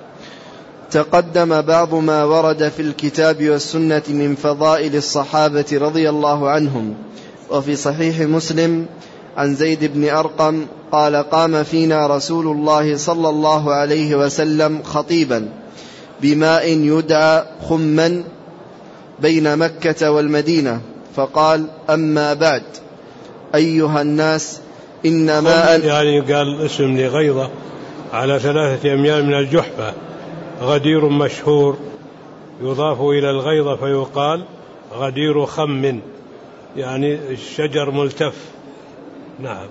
تقدم بعض ما ورد في الكتاب والسنة من فضائل الصحابة رضي الله عنهم. وفي صحيح مسلم عن زيد بن أرقم قال: قام فينا رسول الله صلى الله عليه وسلم خطيبا بماء يدعى خما بين مكة والمدينة، فقال: أما بعد أيها الناس إن ماء، يعني قال اسم لغيظة على ثلاثة أميال من الجحفة، غدير مشهور يضاف إلى الغيظة فيقال غدير خم، يعني الشجر ملتف. نعم.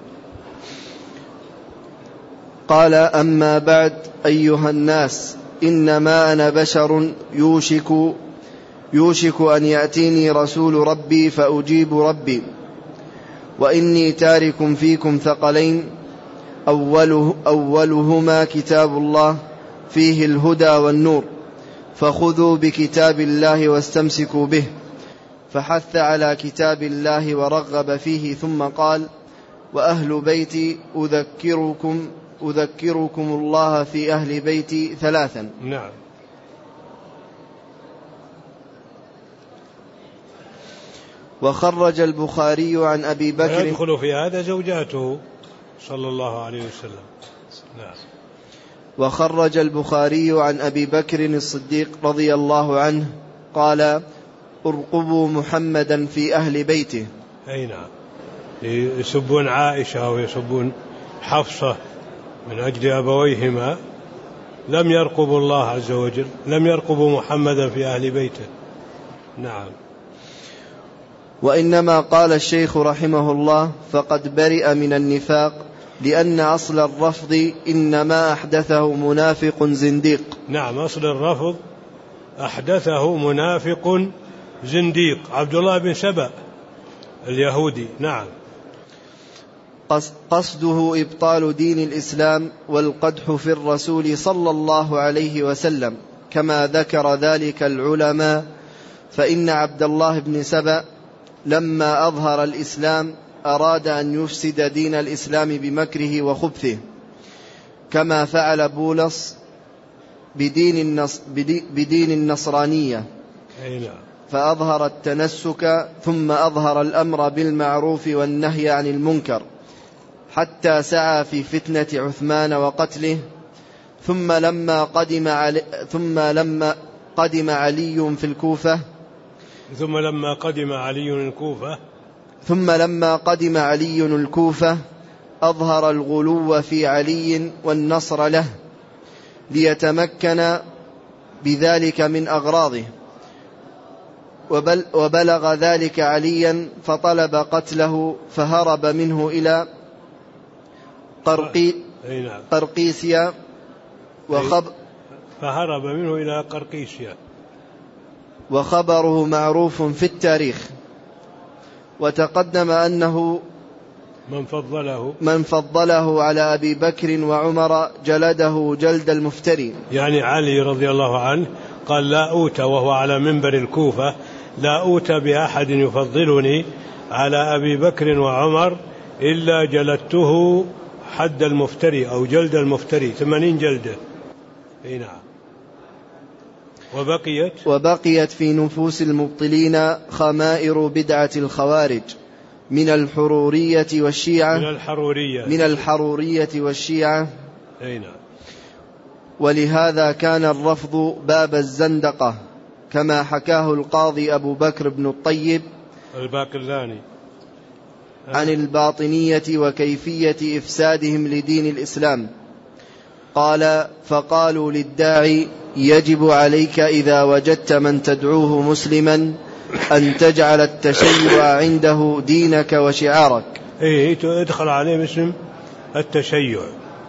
قال: أما بعد أيها الناس إنما أنا بشر يوشك يوشك أن يأتيني رسول ربي فأجيب ربي، وإني تارك فيكم ثقلين أوله أولهما كتاب الله فيه الهدى والنور، فخذوا بكتاب الله واستمسكوا به. فحث على كتاب الله ورغب فيه، ثم قال: وأهل بيتي أذكركم, أذكركم الله في أهل بيتي ثلاثا. نعم. وخرج البخاري عن أبي بكر. يدخل في هذا زوجاته صلى الله عليه وسلم. نعم. وخرج البخاري عن أبي بكر الصديق رضي الله عنه قال: ارقبوا محمدا في أهل بيته. أي نعم. يسبون عائشة ويسبون حفصة من أجل أبويهما لم يرقبوا الله عز وجل، لم يرقبوا محمدا في أهل بيته. نعم. وإنما قال الشيخ رحمه الله فقد برئ من النفاق، لأن أصل الرفض إنما أحدثه منافق زنديق. نعم، أصل الرفض أحدثه منافق زنديق عبد الله بن سبأ اليهودي. نعم. قصده إبطال دين الإسلام والقدح في الرسول صلى الله عليه وسلم، كما ذكر ذلك العلماء، فإن عبد الله بن سبأ لما أظهر الإسلام أراد أن يفسد دين الإسلام بمكره وخبثه، كما فعل بولس بدين, النص بدين النصرانية، فأظهر التنسك ثم أظهر الأمر بالمعروف والنهي عن المنكر، حتى سعى في فتنة عثمان وقتله. ثم لما قدم علي ثم لما قدم علي في الكوفة ثم لما قدم علي الكوفة ثم لما قدم علي الكوفة أظهر الغلو في علي والنصر له ليتمكن بذلك من أغراضه، وبل وبلغ ذلك عليا فطلب قتله، فهرب منه إلى قرقي قرقيسيا وخب فهرب منه إلى قرقيسيا وخبره معروف في التاريخ. وتقدم أنه من فضله من فضله على أبي بكر وعمر جلده جلد المفتري. يعني علي رضي الله عنه قال لا أوتى وهو على منبر الكوفة، لا أوتى بأحد يفضلني على أبي بكر وعمر إلا جلدته حد المفتري أو جلد المفتري، ثمانين جلدة. اي نعم. وبقيت وبقيت في نفوس المبطلين خمائر بدعة الخوارج من الحرورية والشيعة من الحرورية من الحرورية والشيعة. اي نعم. ولهذا كان الرفض باب الزندقة، كما حكاه القاضي أبو بكر بن الطيب الباقلاني عن الباطنية وكيفية إفسادهم لدين الإسلام. قال: فقالوا للداعي: يجب عليك إذا وجدت من تدعوه مسلما أن تجعل التشيع عنده دينك وشعارك. إيه، ادخل عليه باسم التشيع.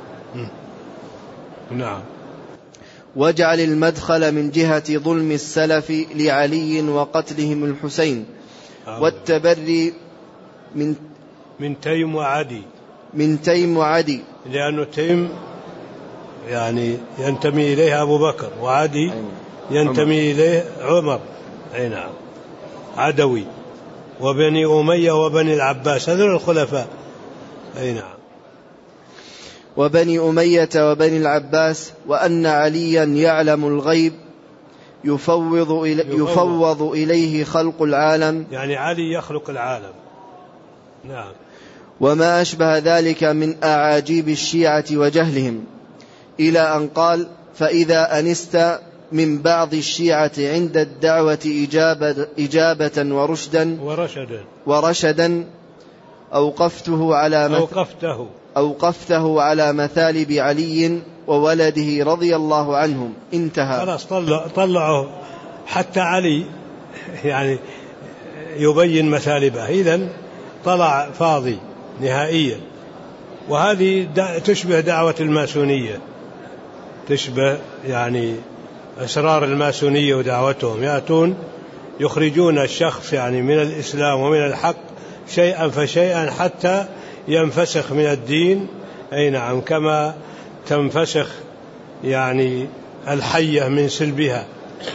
نعم. واجعل المدخل من جهة ظلم السلف لعلي وقتلهم الحسين والتبري من من تيم وعدي من تيم وعدي لأنه تيم يعني ينتمي إليه أبو بكر، وعدي ينتمي إليه عمر. أي نعم. عدوي وبني أمية وبني العباس، هذول الخلفاء. أي نعم. وبني أمية وبني العباس، وأن عليا يعلم الغيب يفوض, إلي يفوض. يفوض إليه خلق العالم، يعني علي يخلق العالم. نعم. وما أشبه ذلك من أعاجيب الشيعة وجهلهم، إلى أن قال: فإذا أنست من بعض الشيعة عند الدعوة إجابة, إجابة ورشدا ورشدا, ورشدا أوقفته على مث... أوقفته أوقفته على مثالب علي وولده رضي الله عنهم. انتهى. خلاص طلع طلعوا حتى علي يعني يبين مثالبه، إذن طلع فاضي نهائيا. وهذه تشبه دعوة الماسونية، تشبه يعني أسرار الماسونية ودعوتهم، يأتون يخرجون الشخص يعني من الإسلام ومن الحق شيئا فشيئا حتى ينفسخ من الدين. أي نعم. كما تنفسخ يعني الحية من سلبها.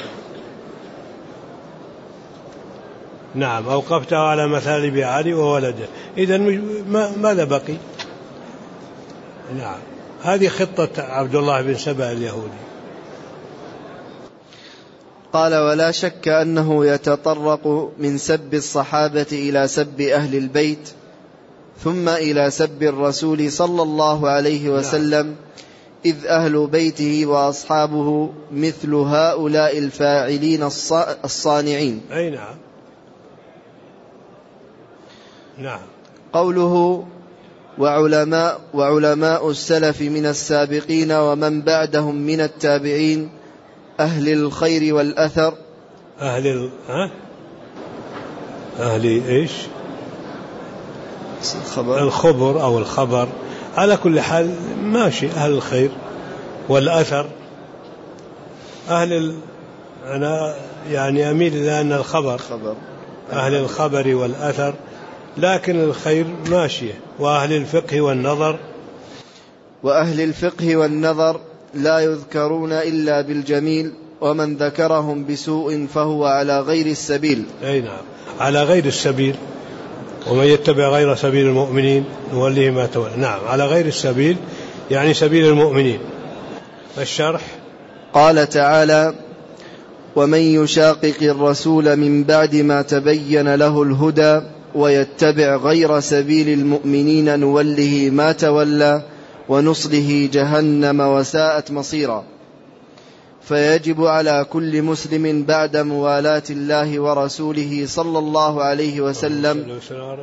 نعم. أوقفته على مثالب علي وولده. إذن ماذا بقي؟ نعم. هذه خطة عبد الله بن سبأ اليهودي. قال: ولا شك أنه يتطرق من سب الصحابة إلى سب أهل البيت، ثم إلى سب الرسول صلى الله عليه وسلم، إذ أهل بيته وأصحابه مثل هؤلاء الفاعلين الصانعين. أي نعم. نعم. قوله وعلماء, وعلماء السلف من السابقين ومن بعدهم من التابعين أهل الخير والأثر. أهل ال... ها؟ أهل إيش؟ الخبر. الخبر أو الخبر، على كل حال ماشي. أهل الخير والأثر. أهل ال... أنا يعني أميل إلى أن الخبر خبر. أهل الخبر والأثر، لكن الخير ماشية. وأهل الفقه والنظر. وأهل الفقه والنظر لا يذكرون إلا بالجميل، ومن ذكرهم بسوء فهو على غير السبيل. أي نعم، على غير السبيل. ومن يتبع غير سبيل المؤمنين نوليه ما تولى. نعم، على غير السبيل يعني سبيل المؤمنين. الشرح: قال تعالى: ومن يشاقق الرسول من بعد ما تبين له الهدى ويتبع غير سبيل المؤمنين نوله ما تولى ونصله جهنم وساءت مصيرا. فيجب على كل مسلم بعد موالاة الله ورسوله صلى الله عليه وسلم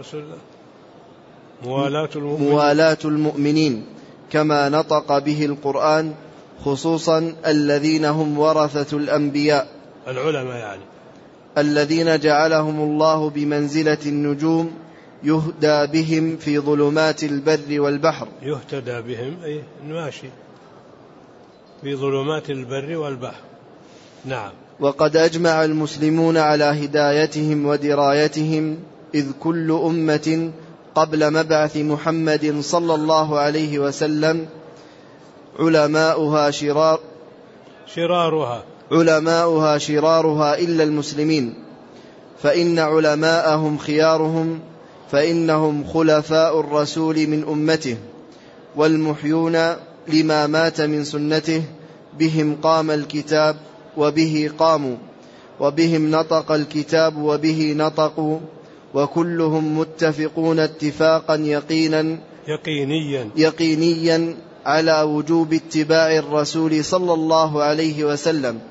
موالاة المؤمنين, موالاة المؤمنين كما نطق به القرآن، خصوصا الذين هم ورثة الأنبياء، العلماء يعني، الذين جعلهم الله بمنزلة النجوم يهدى بهم في ظلمات البر والبحر. يهتدى بهم أي ماشي في ظلمات البر والبحر. نعم. وقد أجمع المسلمون على هدايتهم ودرايتهم، إذ كل أمة قبل مبعث محمد صلى الله عليه وسلم علماؤها شرار شرارها علماؤها شرارها إلا المسلمين، فإن علماءهم خيارهم، فإنهم خلفاء الرسول من أمته والمحيون لما مات من سنته، بهم قام الكتاب وبه قاموا، وبهم نطق الكتاب وبه نطقوا، وكلهم متفقون اتفاقا يقينا يقينيا يقينيا على وجوب اتباع الرسول صلى الله عليه وسلم.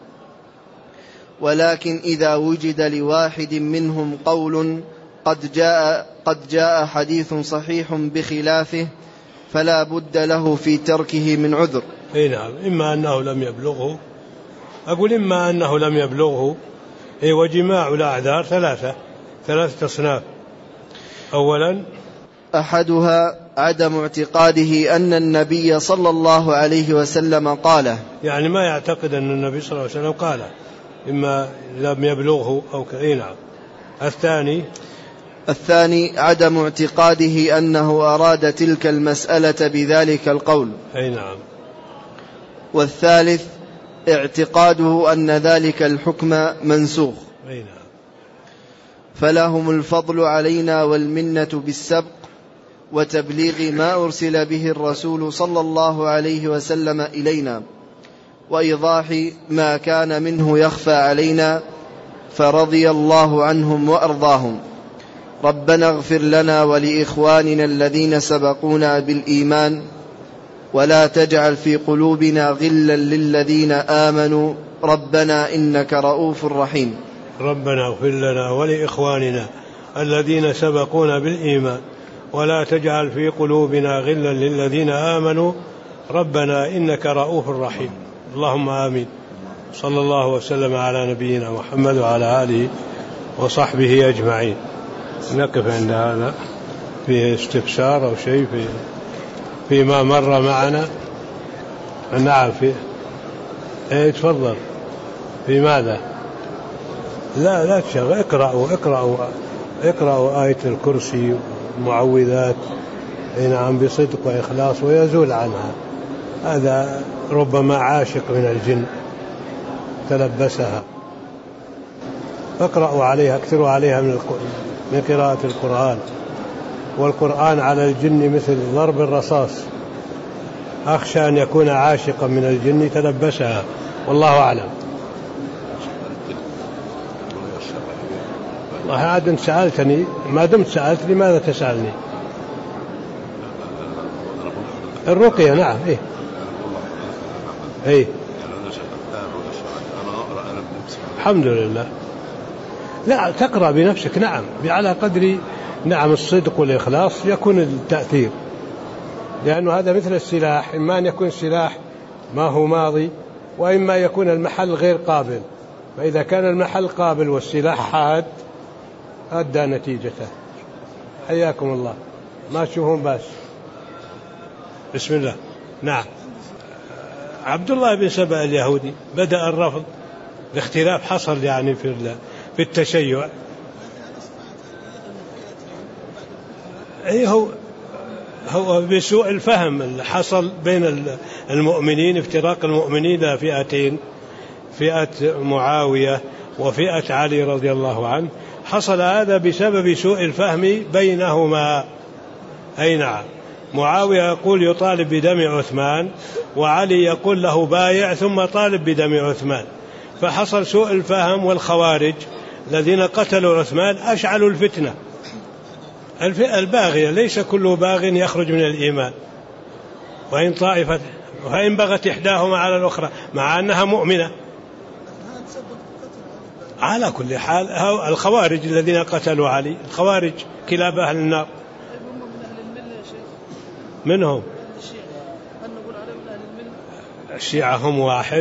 ولكن إذا وجد لواحد منهم قول قد جاء, قد جاء حديث صحيح بخلافه فلا بد له في تركه من عذر. اي نعم، إما أنه لم يبلغه، أقول إما أنه لم يبلغه، اي وجماع الأعذار ثلاثة ثلاثة أصناف. أولا: أحدها عدم اعتقاده أن النبي صلى الله عليه وسلم قاله، يعني ما يعتقد أن النبي صلى الله عليه وسلم قاله، إما لم يبلغه أو كأي. نعم. الثاني الثاني عدم اعتقاده أنه أراد تلك المسألة بذلك القول. أي نعم. والثالث اعتقاده أن ذلك الحكم منسوخ. أي نعم. فلهم الفضل علينا والمنة بالسبق وتبليغ ما أرسل به الرسول صلى الله عليه وسلم إلينا، وإيضاح ما كان منه يخفى علينا، فرضي الله عنهم وأرضاهم. ربنا اغفر لنا ولإخواننا الذين سبقونا بالإيمان ولا تجعل في قلوبنا غلا للذين آمنوا ربنا إنك رؤوف رحيم. ربنا اغفر لنا ولإخواننا الذين سبقونا بالإيمان ولا تجعل في قلوبنا غلا للذين آمنوا ربنا إنك رؤوف رحيم. اللهم آمين. صلى الله وسلم على نبينا محمد وعلى آله وصحبه أجمعين. نقف عند هذا، فيه استفسار أو شيء في فيما مر معنا؟ نعم. في ايه تفضل. في ماذا؟ لا لا تشغل، اقرأوا اقرأوا اقرأوا آية الكرسي معوذات. نعم، بصدق وإخلاص ويزول عنها. هذا ربما عاشق من الجن تلبسها. اقرأوا عليها، اكثروا عليها من من قراءة القرآن. والقرآن على الجن مثل ضرب الرصاص، أخشى أن يكون عاشقا من الجن تلبسها، والله أعلم. والله عاد سألتني، ما دمت سألت لماذا تسألني؟ الرقية. نعم. إيه إيه الحمد لله. لا، تقرأ بنفسك. نعم، على قدر نعم الصدق والإخلاص يكون التأثير. لأنه هذا مثل السلاح، إما أن يكون سلاح ما هو ماضي، وإما يكون المحل غير قابل، فإذا كان المحل قابل والسلاح حاد أدى نتيجته. حياكم الله، ما تشوفون بس. بسم الله. نعم. عبد الله بن سبأ اليهودي بدأ الرفض، الاختلاف حصل يعني في في التشيع. أي هو هو بسوء الفهم اللي حصل بين المؤمنين، افتراق المؤمنين إلى فئتين، فئة معاوية وفئة علي رضي الله عنه. حصل هذا بسبب سوء الفهم بينهما. أي نعم. معاوية يقول يطالب بدم عثمان، وعلي يقول له بايع ثم طالب بدم عثمان، فحصل سوء الفهم. والخوارج الذين قتلوا عثمان أشعلوا الفتنة. الفئة الباغية ليس كل باغ يخرج من الإيمان، وإن طائفة وإن بغت إحداهما على الأخرى مع أنها مؤمنة. على كل حال الخوارج الذين قتلوا علي، الخوارج كلاب أهل النار. منهم الشيعة هم واحد.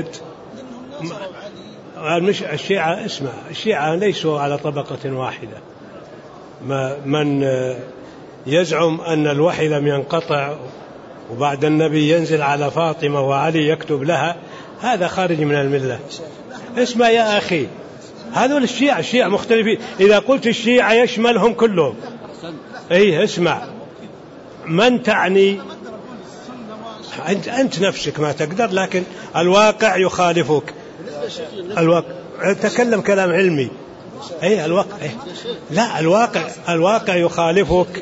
مش الشيعة، اسمع، الشيعة ليسوا على طبقة واحدة. من يزعم أن الوحي لم ينقطع وبعد النبي ينزل على فاطمة وعلي يكتب لها، هذا خارج من الملة. اسمع يا أخي، هذول الشيعة، الشيعة مختلفين. إذا قلت الشيعة يشملهم كلهم. أي اسمع، من تعني أنت, أنت نفسك ما تقدر، لكن الواقع يخالفك. الواقع تكلم كلام علمي. أي الواقع أي. لا، الواقع الواقع يخالفك.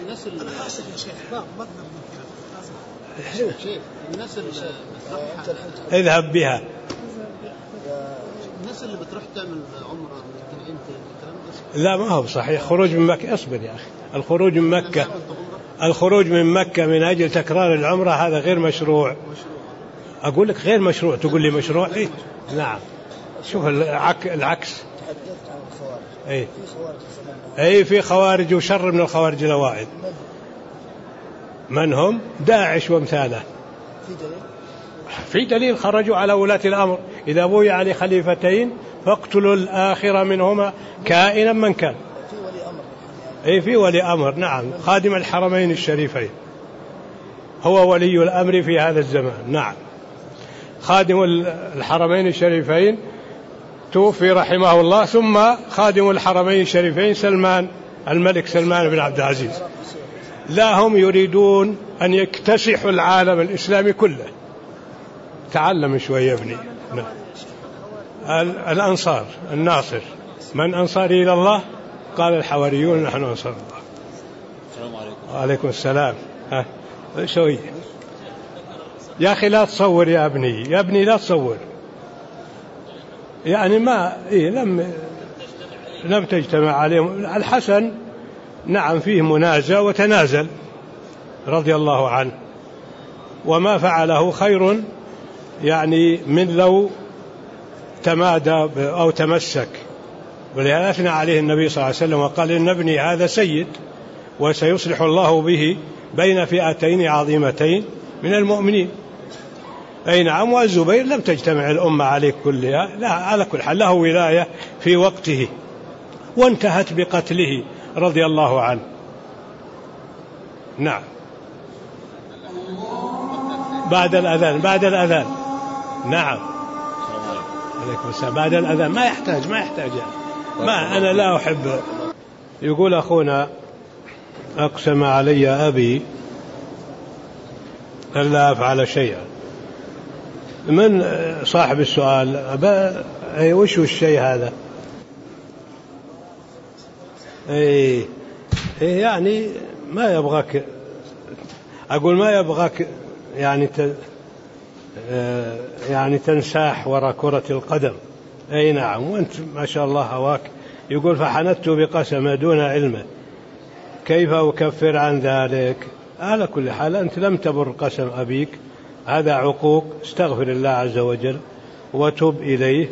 اذهب بها. الناس اللي بتروح تعمل عمره لا، ما هو صحيح. خروج من مكة، اصبر يا أخي، الخروج من مكة الخروج من مكة من أجل تكرار العمرة هذا غير مشروع. أقول لك غير مشروع، تقول لي مشروع؟ إيه؟ نعم. شوف العكس. أي أي في خوارج وشر من الخوارج الأوائل. من هم؟ داعش وامثاله. في دليل خرجوا على ولاة الأمر: إذا بويع لخليفتين فاقتلوا الآخر منهما كائنا من كان. أي في ولي أمر، نعم، خادم الحرمين الشريفين، هو ولي الأمر في هذا الزمان. نعم، خادم الحرمين الشريفين توفي رحمه الله، ثم خادم الحرمين الشريفين سلمان، الملك سلمان بن عبد العزيز. لا، هم يريدون أن يكتسحوا العالم الإسلامي كله. تعلم شوي يا ابني. نعم. الأنصار، الناصر. من أنصاري إلى الله؟ قال الحواريون نحن أنصار الله. السلام عليكم. وعليكم السلام. ها شوي يا أخي، لا تصور يا ابني، يا ابني لا تصور. يعني ما إيه لم لم تجتمع عليهم. الحسن نعم فيه منازع وتنازل رضي الله عنه، وما فعله خير يعني من لو تمادى أو تمسك. ولهذا أثنى عليه النبي صلى الله عليه وسلم وقال إن ابني هذا سيد وسيصلح الله به بين فئتين عظيمتين من المؤمنين. أي نعم. والزبير لم تجتمع الأمة عليه كلها، لا، على كل حال له ولاية في وقته وانتهت بقتله رضي الله عنه. نعم. بعد الأذان، بعد الأذان. نعم. عليكم السلام. بعد الأذان. ما يحتاج ما يحتاج يعني. ما أنا لا أحب. يقول أخونا: أقسم علي أبي ألا أفعل شيئا. من صاحب السؤال؟ أبا أي وش الشيء هذا؟ أي يعني ما يبغاك، أقول ما يبغاك يعني ت... يعني تنساح وراء كرة القدم. أي نعم. وأنت ما شاء الله هواك. يقول: فحنت بقسم دون علمه كيف أكفر عن ذلك؟ على كل حال أنت لم تبر قسم أبيك، هذا عقوق. استغفر الله عز وجل وتب إليه،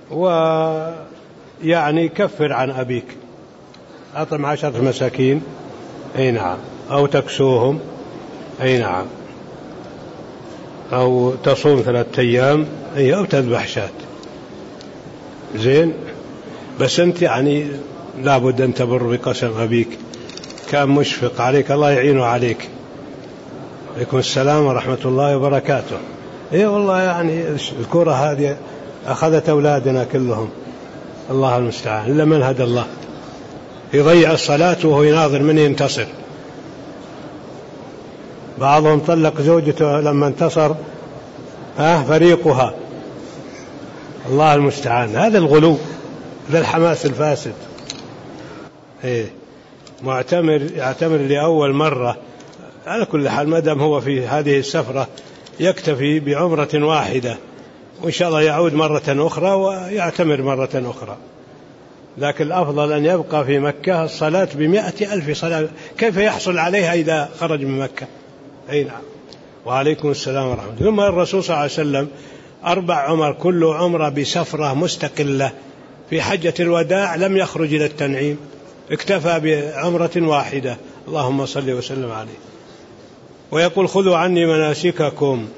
ويعني كفر عن أبيك. أطعم عشرة مساكين. أي نعم. أو تكسوهم. أي نعم. أو تصوم ثلاثة أيام أو تذبح شاة. زين، بس أنت يعني لابد أن تبر بقسم أبيك، كان مشفق عليك، الله يعينه عليك. عليكم السلام ورحمة الله وبركاته. إيه والله يعني الكرة هذه أخذت أولادنا كلهم، الله المستعان، إلا من هدى الله، يضيع الصلاة وهو يناظر من ينتصر. بعضهم طلق زوجته لما انتصر ها فريقها، الله المستعان. هذا الغلو، هذا الحماس الفاسد. إيه، معتمر يعتمر لأول مرة، على كل حال ما دام هو في هذه السفرة يكتفي بعمرة واحدة، وإن شاء الله يعود مرة أخرى ويعتمر مرة أخرى. لكن الأفضل أن يبقى في مكة. الصلاة بمئة ألف صلاة كيف يحصل عليها إذا خرج من مكة؟ أي نعم. وعليكم السلام ورحمة الله. ثم الرسول صلى الله عليه وسلم أربع عمر، كل عمرة بسفرة مستقلة. في حجة الوداع لم يخرج إلى التنعيم، اكتفى بعمرة واحدة، اللهم صل وسلم عليه. ويقول خذوا عني مناسككم.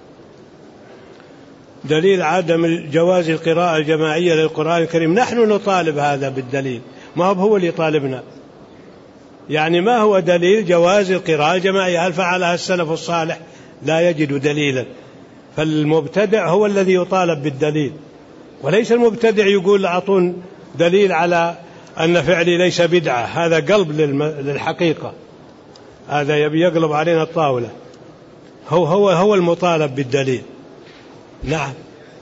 دليل عدم جواز القراءة الجماعية للقرآن الكريم، نحن نطالب هذا بالدليل، ما هو اللي طالبنا. يعني ما هو دليل جواز القراءة الجماعية؟ هل فعلها السلف الصالح؟ لا يجد دليلا. فالمبتدع هو الذي يطالب بالدليل، وليس المبتدع يقول أعطون دليل على أن فعلي ليس بدعة. هذا قلب للحقيقة، هذا يبي يقلب علينا الطاولة. هو هو هو المطالب بالدليل. نعم،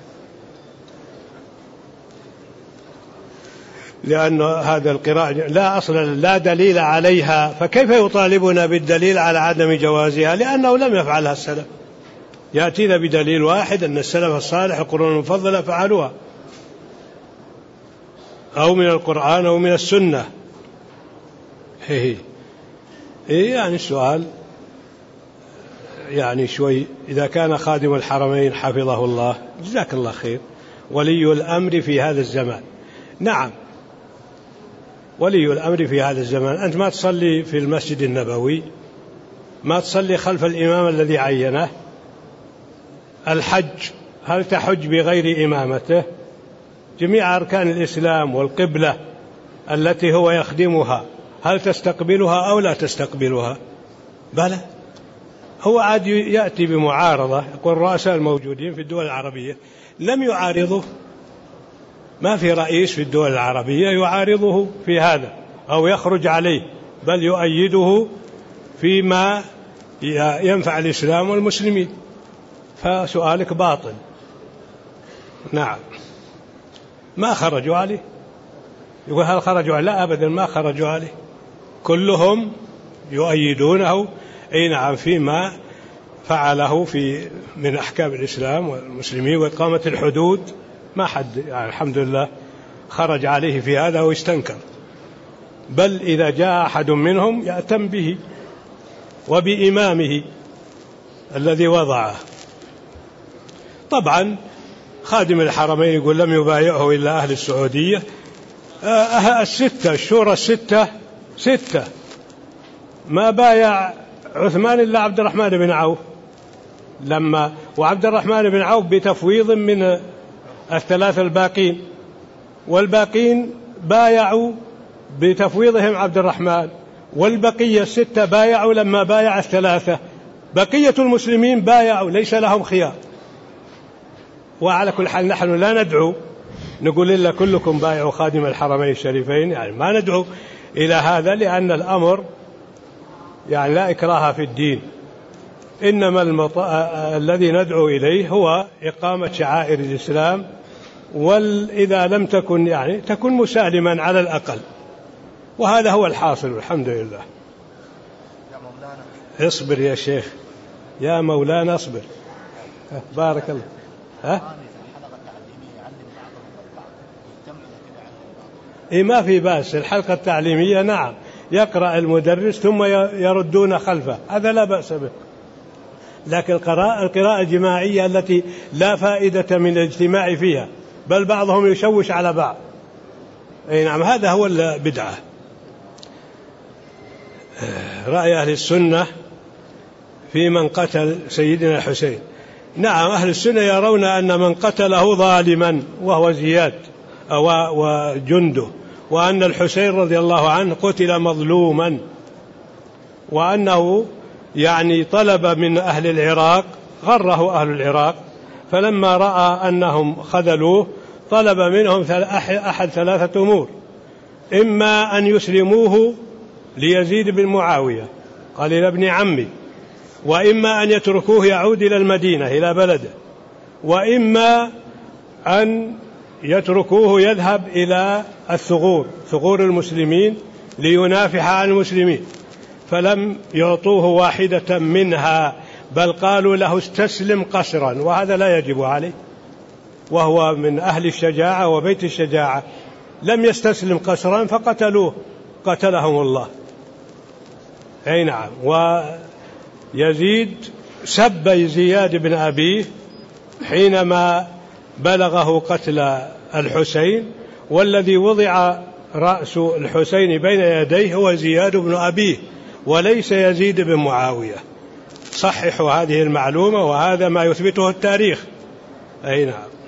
لأن هذا القراءة لا أصل لا دليل عليها، فكيف يطالبنا بالدليل على عدم جوازها؟ لأنه لم يفعلها السلف. يأتينا بدليل واحد أن السلف الصالح القرون المفضلة فعلوها، أو من القرآن أو من السنة. هي إيه يعني السؤال يعني شوي، إذا كان خادم الحرمين حفظه الله جزاك الله خير ولي الأمر في هذا الزمان، نعم ولي الأمر في هذا الزمان، أنت ما تصلي في المسجد النبوي، ما تصلي خلف الإمام الذي عينه. الحج، هل تحج بغير إمامته؟ جميع أركان الإسلام والقبلة التي هو يخدمها، هل تستقبلها أو لا تستقبلها؟ بلى. هو عاد يأتي بمعارضة، يقول الرؤساء الموجودين في الدول العربية لم يعارضه، ما في رئيس في الدول العربية يعارضه في هذا أو يخرج عليه، بل يؤيده فيما ينفع الإسلام والمسلمين. فسؤالك باطل. نعم، ما خرجوا عليه. يقول هل خرجوا عليه؟ لا أبدا، ما خرجوا عليه، كلهم يؤيدونه. أي نعم، فيما فعله في من أحكام الإسلام والمسلمين وإقامة الحدود ما حد يعني الحمد لله خرج عليه في هذا ويستنكر، بل إذا جاء أحد منهم يأتم به وبإمامه الذي وضعه. طبعا خادم الحرمين يقول لم يبايعه إلا أهل السعودية. أه الستة الشورى الستة ستة ما بايع عثمان إلا عبد الرحمن بن عوف، لما وعبد الرحمن بن عوف بتفويض من الثلاثة الباقين، والباقين بايعوا بتفويضهم عبد الرحمن، والبقية الستة بايعوا لما بايع الثلاثة. بقية المسلمين بايعوا، ليس لهم خيار. وعلى كل حال نحن لا ندعو نقول إلا كلكم بايعوا خادم الحرمين الشريفين، يعني ما ندعو إلى هذا، لأن الأمر يعني لا إكراه في الدين، إنما المط... الذي ندعو إليه هو إقامة شعائر الإسلام، وإذا لم تكن يعني تكن مسالما على الأقل، وهذا هو الحاصل الحمد لله. يا مولانا اصبر يا شيخ، يا مولانا اصبر، بارك الله. ها؟ إيه ما في بأس، الحلقة التعليمية نعم يقرأ المدرس ثم يردون خلفه، هذا لا بأس به. لكن القراءة القراءة الجماعية التي لا فائدة من الاجتماع فيها، بل بعضهم يشوش على بعض، أي نعم هذا هو البدعة. رأي أهل السنة في من قتل سيدنا الحسين، نعم، أهل السنة يرون أن من قتله ظالما وهو زياد وجنده، وأن الحسين رضي الله عنه قتل مظلوما، وأنه يعني طلب من أهل العراق، غره أهل العراق، فلما رأى أنهم خذلوه طلب منهم أحد ثلاثة أمور: إما أن يسلموه ليزيد بن معاوية قال إلى ابن عمي، وإما أن يتركوه يعود إلى المدينة إلى بلده، وإما أن يتركوه يذهب إلى الثغور ثغور المسلمين لينافح عن المسلمين، فلم يعطوه واحدة منها، بل قالوا له استسلم قسرا، وهذا لا يجب عليه، وهو من أهل الشجاعة وبيت الشجاعة، لم يستسلم قسرا فقتلوه قتلهم الله. أي نعم. ويزيد سب زياد بن أبيه حينما بلغه قتل الحسين، والذي وضع رأس الحسين بين يديه هو زياد بن أبيه وليس يزيد بن معاوية. صححوا هذه المعلومة، وهذا ما يثبته التاريخ. أي نعم.